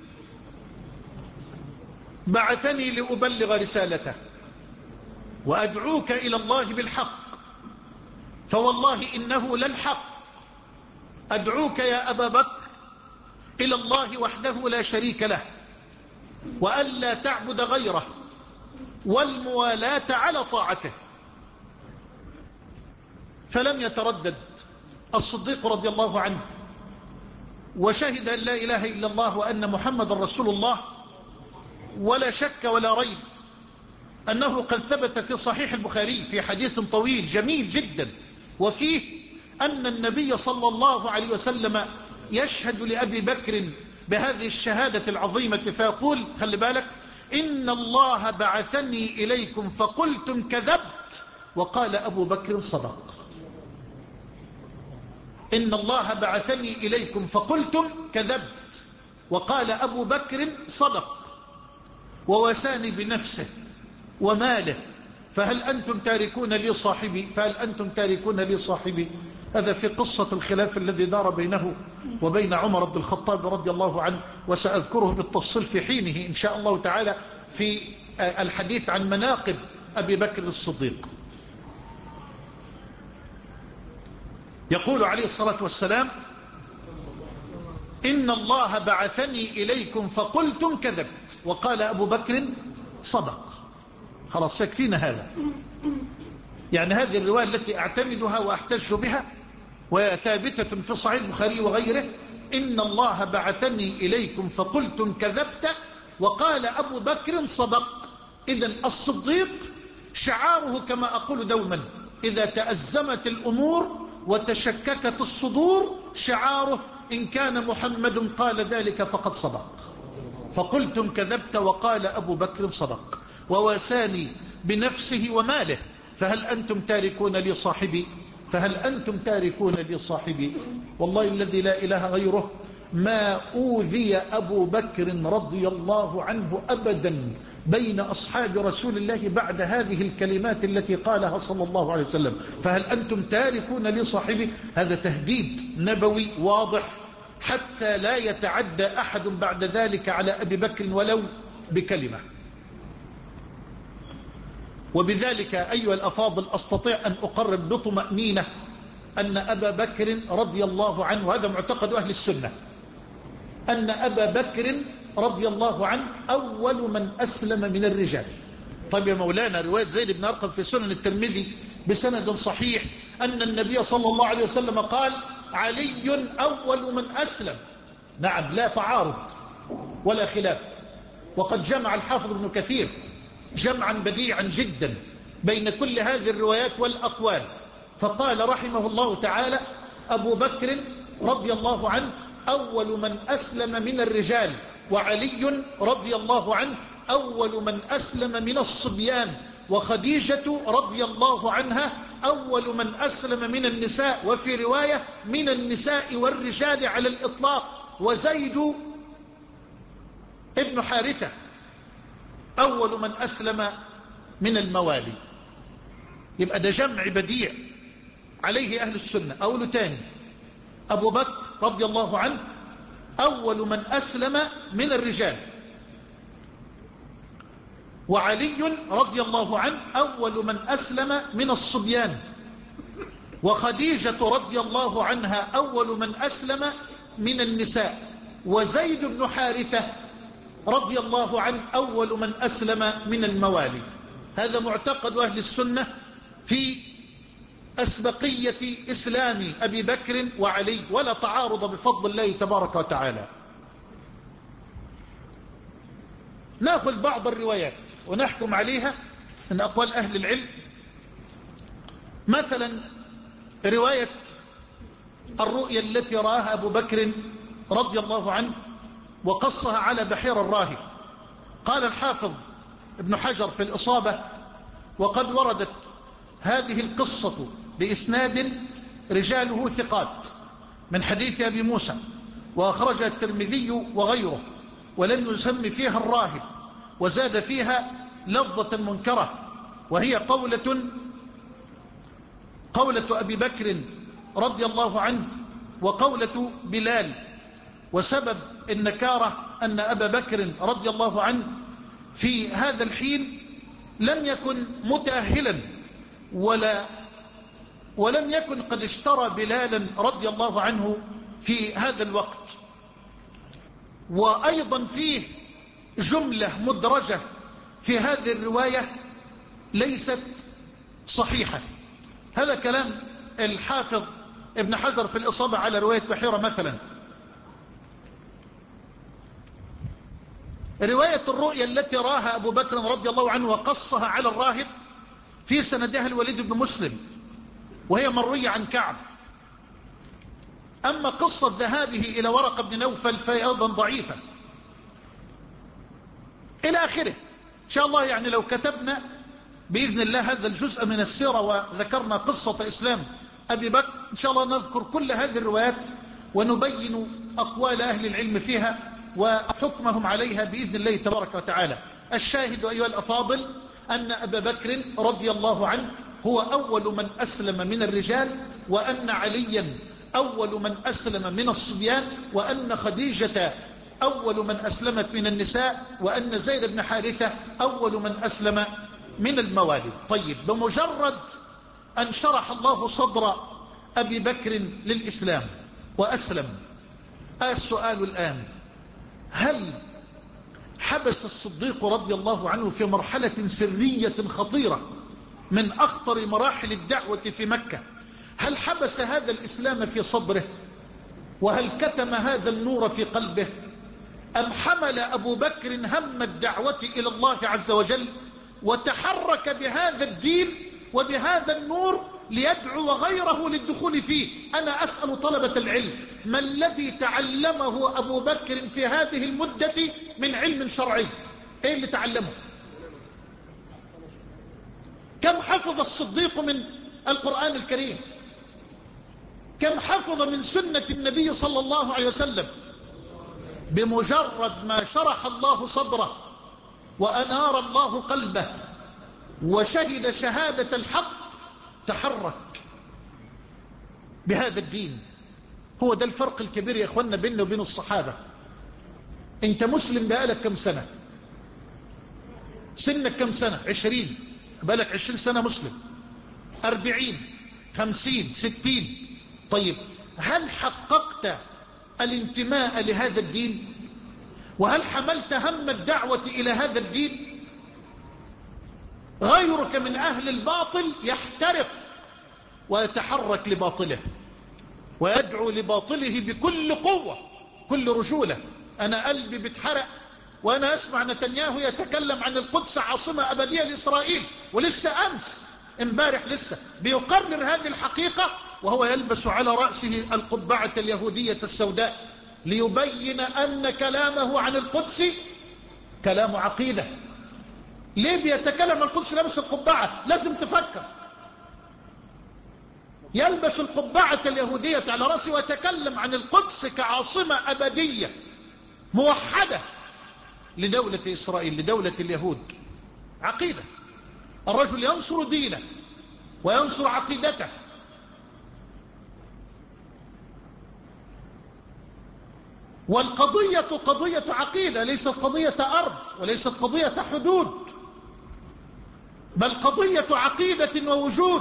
S2: بعثني لأبلغ رسالته وأدعوك إلى الله بالحق، فوالله إنه للحق. أدعوك يا أبا بكر إلى الله وحده لا شريك له، وألا تعبد غيره، والموالاة على طاعته. فلم يتردد الصديق رضي الله عنه، وشهد أن لا إله إلا الله وأن محمد رسول الله، ولا شك ولا ريب أنه قد ثبت في صحيح البخاري في حديث طويل جميل جدا، وفيه أن النبي صلى الله عليه وسلم يشهد لأبي بكر بهذه الشهادة العظيمة فيقول: خلي بالك، إن الله بعثني إليكم فقلتم كذبت وقال أبو بكر صدق. إن الله بعثني إليكم فقلتم كذبت وقال أبو بكر صدق، ووساني بنفسه وماله، فهل أنتم تاركون لي صاحبي فهل أنتم تاركون لي صاحبي هذا في قصة الخلاف الذي دار بينه وبين عمر بن الخطاب رضي الله عنه، وسأذكره بالتفصيل في حينه إن شاء الله تعالى في الحديث عن مناقب أبي بكر الصديق. يقول عليه الصلاة والسلام: إن الله بعثني إليكم فقلتم كذبت وقال أبو بكر صدق. خلاص يكفينا هذا. يعني هذه الرواية التي أعتمدها وأحتج بها وهي ثابتة في صحيح البخاري وغيره: إن الله بعثني إليكم فقلتم كذبت وقال أبو بكر صدق. إذن الصديق شعاره كما أقول دوما إذا تأزمت الأمور وتشككت الصدور شعاره: إن كان محمد قال ذلك فقد صدق. فقلتم كذبت وقال أبو بكر صدق، وواساني بنفسه وماله، فهل أنتم تاركون لي صاحبي فهل أنتم تاركون لي صاحبي والله الذي لا إله غيره ما أوذي أبو بكر رضي الله عنه أبدا بين أصحاب رسول الله بعد هذه الكلمات التي قالها صلى الله عليه وسلم: فهل أنتم تاركون لي صاحبي. هذا تهديد نبوي واضح حتى لا يتعدى أحد بعد ذلك على أبي بكر ولو بكلمة. وبذلك أيها الأفاضل أستطيع أن أقرر بطمأنينة أن أبا بكر رضي الله عنه، هذا معتقد أهل السنة، أن أبا بكر رضي الله عنه أول من أسلم من الرجال. طيب يا مولانا، رواية زيد بن أرقم في سنن الترمذي بسند صحيح أن النبي صلى الله عليه وسلم قال: علي أول من أسلم. نعم، لا تعارض ولا خلاف. وقد جمع الحافظ ابن كثير جمعا بديعا جدا بين كل هذه الروايات والأقوال، فقال رحمه الله تعالى: أبو بكر رضي الله عنه أول من أسلم من الرجال، وعلي رضي الله عنه أول من أسلم من الصبيان، وخديجة رضي الله عنها أول من أسلم من النساء، وفي رواية من النساء والرجال على الإطلاق، وزيد ابن حارثة أول من أسلم من الموالي. يبقى ده جمع بديع عليه أهل السنة. أقول تاني: أبو بكر رضي الله عنه أول من أسلم من الرجال، وعلي رضي الله عنه أول من أسلم من الصبيان، وخديجة رضي الله عنها أول من أسلم من النساء، وزيد بن حارثة رضي الله عنه أول من أسلم من الموالي. هذا معتقد أهل السنة في أسبقية إسلام أبي بكر وعلي، ولا تعارض بفضل الله تبارك وتعالى. نأخذ بعض الروايات ونحكم عليها من أقوال أهل العلم. مثلا رواية الرؤيا التي رآها أبو بكر رضي الله عنه وقصها على بحير الراهب. قال الحافظ ابن حجر في الإصابة: وقد وردت هذه القصة بإسناد رجاله ثقات من حديث أبي موسى، وأخرجها الترمذي وغيره، ولم يسم فيها الراهب، وزاد فيها لفظة منكرة، وهي قولة قولة أبي بكر رضي الله عنه وقولة بلال. وسبب النكارة أن أبا بكر رضي الله عنه في هذا الحين لم يكن متأهلا ولا ولم يكن قد اشترى بلالا رضي الله عنه في هذا الوقت. وأيضا فيه جملة مدرجة في هذه الرواية ليست صحيحة. هذا كلام الحافظ ابن حجر في الإصابة على رواية بحيرة مثلا. رواية الرؤيا التي راها أبو بكر رضي الله عنه وقصها على الراهب في سندها الوليد بن مسلم، وهي مروية عن كعب. أما قصة ذهابه إلى ورقة بن نوفل فهي أيضا ضعيفة إلى آخره. إن شاء الله يعني لو كتبنا بإذن الله هذا الجزء من السيرة وذكرنا قصة إسلام أبي بكر، إن شاء الله نذكر كل هذه الروايات ونبين أقوال أهل العلم فيها وحكمهم عليها بإذن الله تبارك وتعالى. الشاهد أيها الأفاضل أن أبا بكر رضي الله عنه هو أول من أسلم من الرجال، وأن عليا أول من أسلم من الصبيان، وأن خديجة أول من أسلمت من النساء، وأن زيد بن حارثة أول من أسلم من الموالد. طيب، بمجرد أن شرح الله صدر أبي بكر للإسلام وأسلم، السؤال الآن: هل حبس الصديق رضي الله عنه في مرحلة سرية خطيرة من أخطر مراحل الدعوة في مكة، هل حبس هذا الإسلام في صدره؟ وهل كتم هذا النور في قلبه؟ أم حمل أبو بكر هم الدعوة إلى الله عز وجل وتحرك بهذا الدين وبهذا النور ليدعو غيره للدخول فيه؟ أنا أسأل طلبة العلم: ما الذي تعلمه أبو بكر في هذه المدة من علم شرعي؟ إيه اللي تعلمه؟ كم حفظ الصديق من القرآن الكريم؟ كم حفظ من سنة النبي صلى الله عليه وسلم؟ بمجرد ما شرح الله صدره وأنار الله قلبه وشهد شهادة الحق تحرك بهذا الدين. هو ده الفرق الكبير يا اخوانا بيننا وبين الصحابة. انت مسلم بقالك كم سنة؟ سنك كم سنة؟ عشرين، بقالك عشرين سنة مسلم، أربعين، خمسين، ستين. طيب، هل حققت الانتماء لهذا الدين؟ وهل حملت هم الدعوة إلى هذا الدين؟ غيرك من أهل الباطل يحترق ويتحرك لباطله ويدعو لباطله بكل قوة، كل رجولة. أنا قلبي بيتحرق وأنا أسمع نتنياهو يتكلم عن القدس عاصمة أبدية لإسرائيل، ولسه أمس امبارح لسه بيقرر هذه الحقيقة وهو يلبس على رأسه القبعة اليهودية السوداء ليبين أن كلامه عن القدس كلام عقيدة. ليه بيتكلم عن القدس لابس القبعة؟ لازم تفكر. يلبس القبعة اليهودية على رأسه ويتكلم عن القدس كعاصمة أبدية موحدة لدولة إسرائيل، لدولة اليهود. عقيدة. الرجل ينصر دينه وينصر عقيدته. والقضية قضية عقيدة، ليست قضية أرض وليست قضية حدود، بل قضية عقيدة ووجود.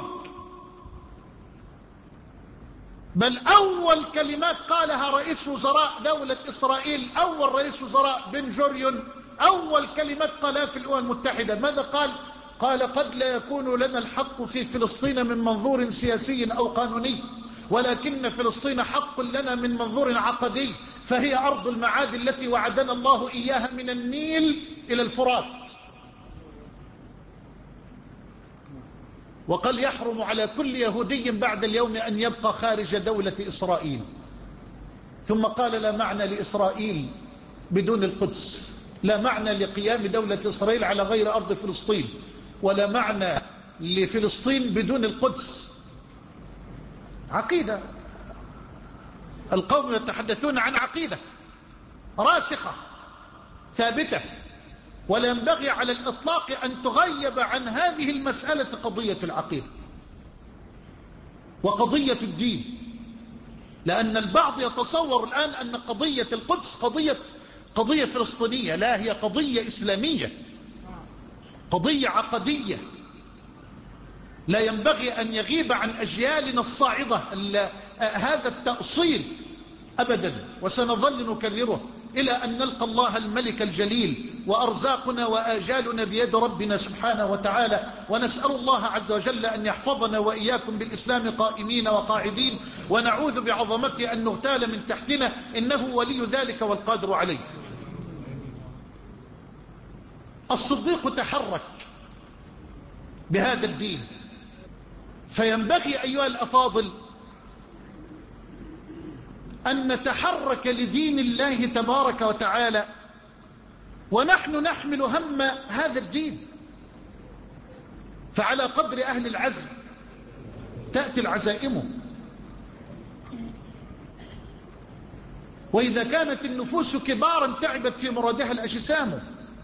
S2: بل أول كلمات قالها رئيس وزراء دولة إسرائيل، أول رئيس وزراء بن جوريون، أول كلمات قالها في الأمم المتحدة ماذا قال؟ قال: قد لا يكون لنا الحق في فلسطين من منظور سياسي أو قانوني، ولكن فلسطين حق لنا من منظور عقدي، فهي أرض المعاد التي وعدنا الله إياها من النيل إلى الفرات. وقال: يحرم على كل يهودي بعد اليوم أن يبقى خارج دولة إسرائيل. ثم قال: لا معنى لإسرائيل بدون القدس، لا معنى لقيام دولة إسرائيل على غير أرض فلسطين، ولا معنى لفلسطين بدون القدس. عقيدة. القوم يتحدثون عن عقيدة راسخة ثابتة، ولا ينبغي على الإطلاق أن تغيب عن هذه المسألة قضية العقيدة وقضية الدين. لأن البعض يتصور الآن أن قضية القدس قضية قضية فلسطينية. لا، هي قضية إسلامية، قضية عقدية. لا ينبغي أن يغيب عن أجيالنا الصاعدة هذا التأصيل أبدا، وسنظل نكرره إلى أن نلقى الله الملك الجليل وأرزاقنا وآجالنا بيد ربنا سبحانه وتعالى. ونسأل الله عز وجل أن يحفظنا وإياكم بالإسلام قائمين وقاعدين، ونعوذ بعظمته أن نغتال من تحتنا، إنه ولي ذلك والقادر عليه. الصديق تحرك بهذا الدين. فينبغي أيها الأفاضل أن نتحرك لدين الله تبارك وتعالى ونحن نحمل هم هذا الدين. فعلى قدر أهل العزم تأتي العزائم، وإذا كانت النفوس كبارا تعبت في مرادها الأجسام.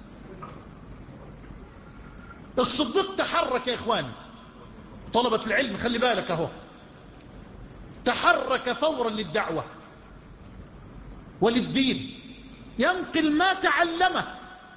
S2: الصديق تحرك يا إخواني، طلبة العلم خلي بالك اهو، تحرك فورا للدعوة وللدين، ينقل ما تعلمه،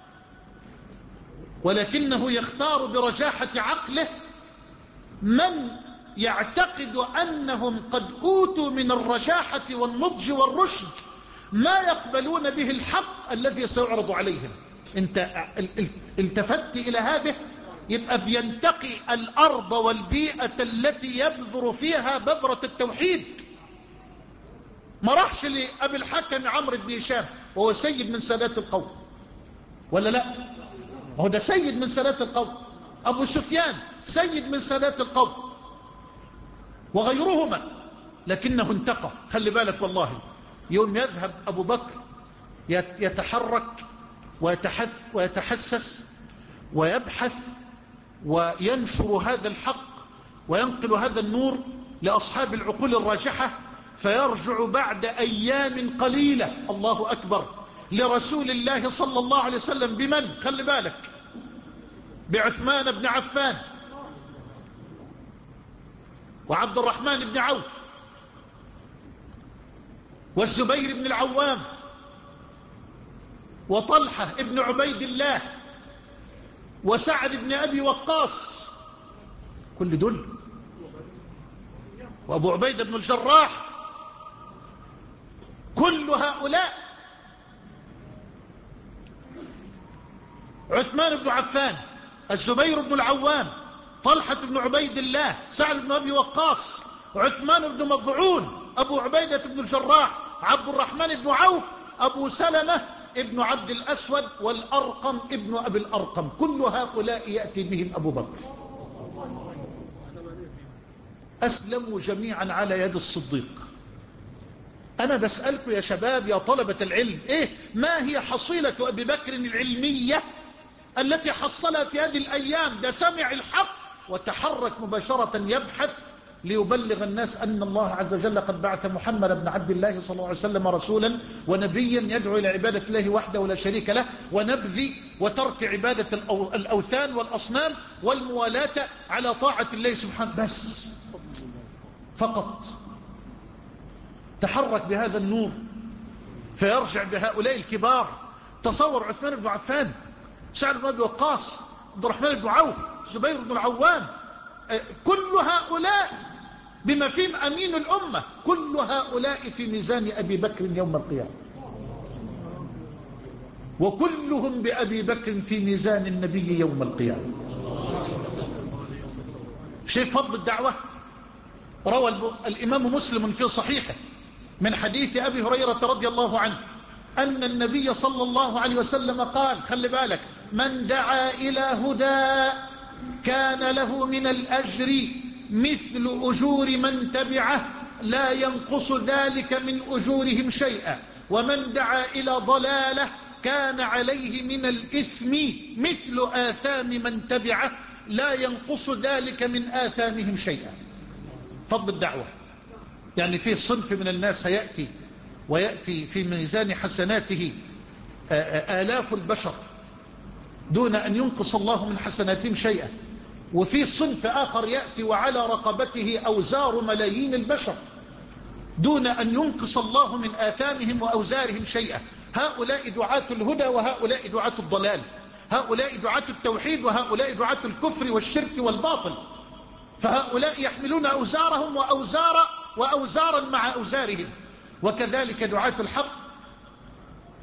S2: ولكنه يختار برجاحة عقله من يعتقد أنهم قد أوتوا من الرجاحة والنضج والرشد ما يقبلون به الحق الذي سيعرض عليهم. انت التفت إلى هذه، يبقى بينتقي الأرض والبيئة التي يبذر فيها بذرة التوحيد. ما راحش لأبي الحكم عمرو بن هشام وهو سيد من سادات القوم، ولا لا؟ هو ده سيد من سادات القوم. أبو سفيان سيد من سادات القوم وغيرهما، لكنه انتقى. خلي بالك والله، يوم يذهب أبو بكر يتحرك ويتحث ويتحسس ويبحث وينشر هذا الحق وينقل هذا النور لأصحاب العقول الراجحة، فيرجع بعد أيام قليلة، الله أكبر، لرسول الله صلى الله عليه وسلم بمن؟ خلي بالك، بعثمان بن عفان وعبد الرحمن بن عوف والزبير بن العوام وطلحة ابن عبيد الله وسعد بن أبي وقاص، كل دول، وأبو عبيدة بن الجراح، كل هؤلاء، عثمان بن عفان، الزبير بن العوام، طلحة بن عبيد الله، سعد بن أبي وقاص، عثمان بن مظعون، أبو عبيدة بن الجراح، عبد الرحمن بن عوف، أبو سلمة ابن عبد الأسود، والأرقم ابن أبي الأرقم، كل هؤلاء يأتي بهم أبو بكر. أسلموا جميعا على يد الصديق. أنا بسألكم يا شباب يا طلبة العلم، إيه ما هي حصيلة أبي بكر العلمية التي حصلها في هذه الأيام؟ ده سمع الحق وتحرك مباشرة يبحث ليبلغ الناس أن الله عز وجل قد بعث محمد بن عبد الله صلى الله عليه وسلم رسولا ونبيا يدعو إلى عبادة الله وحده ولا شريك له، ونبذ وترك عبادة الأوثان والأصنام والموالاة على طاعة الله سبحانه، بس فقط. تحرك بهذا النور فيرجع بهؤلاء الكبار. تصور عثمان بن عفان، سعد بن أبي وقاص، عبد الرحمن بن عوف، زبير بن العوام، كل هؤلاء بمفهوم أمين الأمة، كل هؤلاء في ميزان أبي بكر يوم القيامة، وكلهم بأبي بكر في ميزان النبي يوم القيامة. شيء فضل الدعوة. روى الإمام مسلم في صحيحه من حديث أبي هريرة رضي الله عنه أن النبي صلى الله عليه وسلم قال، خلي بالك، من دعا إلى هدى كان له من الأجر مثل أجور من تبعه لا ينقص ذلك من أجورهم شيئا، ومن دعا إلى ضلالة كان عليه من الإثم مثل آثام من تبعه لا ينقص ذلك من آثامهم شيئا. فضل الدعوة، يعني فيه صنف من الناس هيأتي ويأتي في ميزان حسناته آلاف البشر دون أن ينقص الله من حسناتهم شيئا، وفي صنف آخر يأتي وعلى رقبته أوزار ملايين البشر دون أن ينقص الله من آثامهم وأوزارهم شيئا. هؤلاء دعاة الهدى وهؤلاء دعاة الضلال، هؤلاء دعاة التوحيد وهؤلاء دعاة الكفر والشرك والباطل، فهؤلاء يحملون أوزارهم وأوزار وأوزارا مع أوزارهم، وكذلك دعاة الحق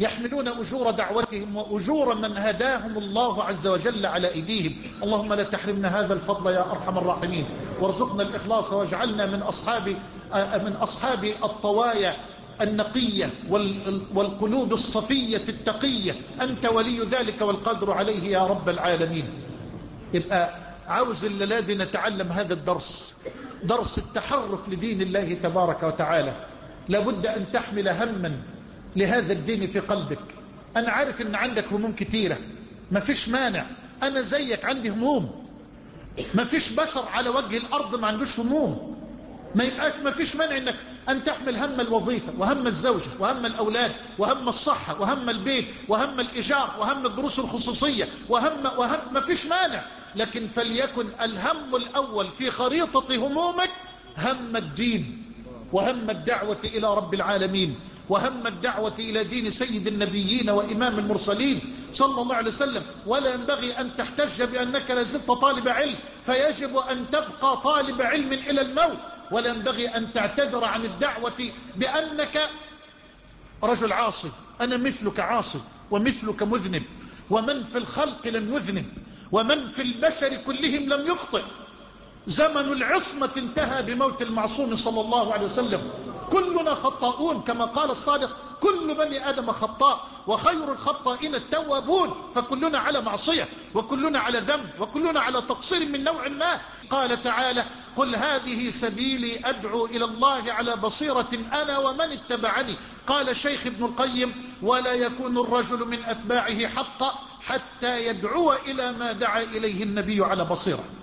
S2: يحملون أجور دعوتهم وأجور من هداهم الله عز وجل على أيديهم. اللهم لا تحرمنا هذا الفضل يا أرحم الراحمين، وارزقنا الإخلاص، واجعلنا من أصحاب من أصحاب الطوايا النقية والقلوب الصفية التقية. أنت ولي ذلك والقادر عليه يا رب العالمين. يبقى عاوز الليلة دي نتعلم هذا الدرس، درس التحرك لدين الله تبارك وتعالى. لابد أن تحمل هما لهذا الدين في قلبك. أنا عارف أن عندك هموم كتيرة، ما فيش مانع، أنا زيك عندي هموم، ما فيش بشر على وجه الأرض ما عندوش هموم. ما يبقاش ما فيش مانع أنك أن تحمل هم الوظيفة وهم الزوجة وهم الأولاد وهم الصحة وهم البيت وهم الإيجار وهم الدروس الخصوصية وهم, وهم ما فيش مانع، لكن فليكن الهم الأول في خريطة همومك هم الدين وهم الدعوة إلى رب العالمين وهم الدعوة إلى دين سيد النبيين وإمام المرسلين صلى الله عليه وسلم. ولا ينبغي أن تحتج بأنك لازلت طالب علم، فيجب أن تبقى طالب علم إلى الموت. ولا ينبغي أن تعتذر عن الدعوة بأنك رجل عاصي. أنا مثلك عاصي ومثلك مذنب، ومن في الخلق لم يذنب، ومن في البشر كلهم لم يخطئ. زمن العصمة انتهى بموت المعصوم صلى الله عليه وسلم. كلنا خطاؤون كما قال الصادق: كل بني آدم خطاء وخير الخطائين التوابون. فكلنا على معصية وكلنا على ذنب وكلنا على تقصير من نوع ما. قال تعالى: قل هذه سبيلي أدعو إلى الله على بصيرة أنا ومن اتبعني. قال الشيخ ابن القيم: ولا يكون الرجل من أتباعه حقا حتى يدعو إلى ما دعا إليه النبي على بصيرة.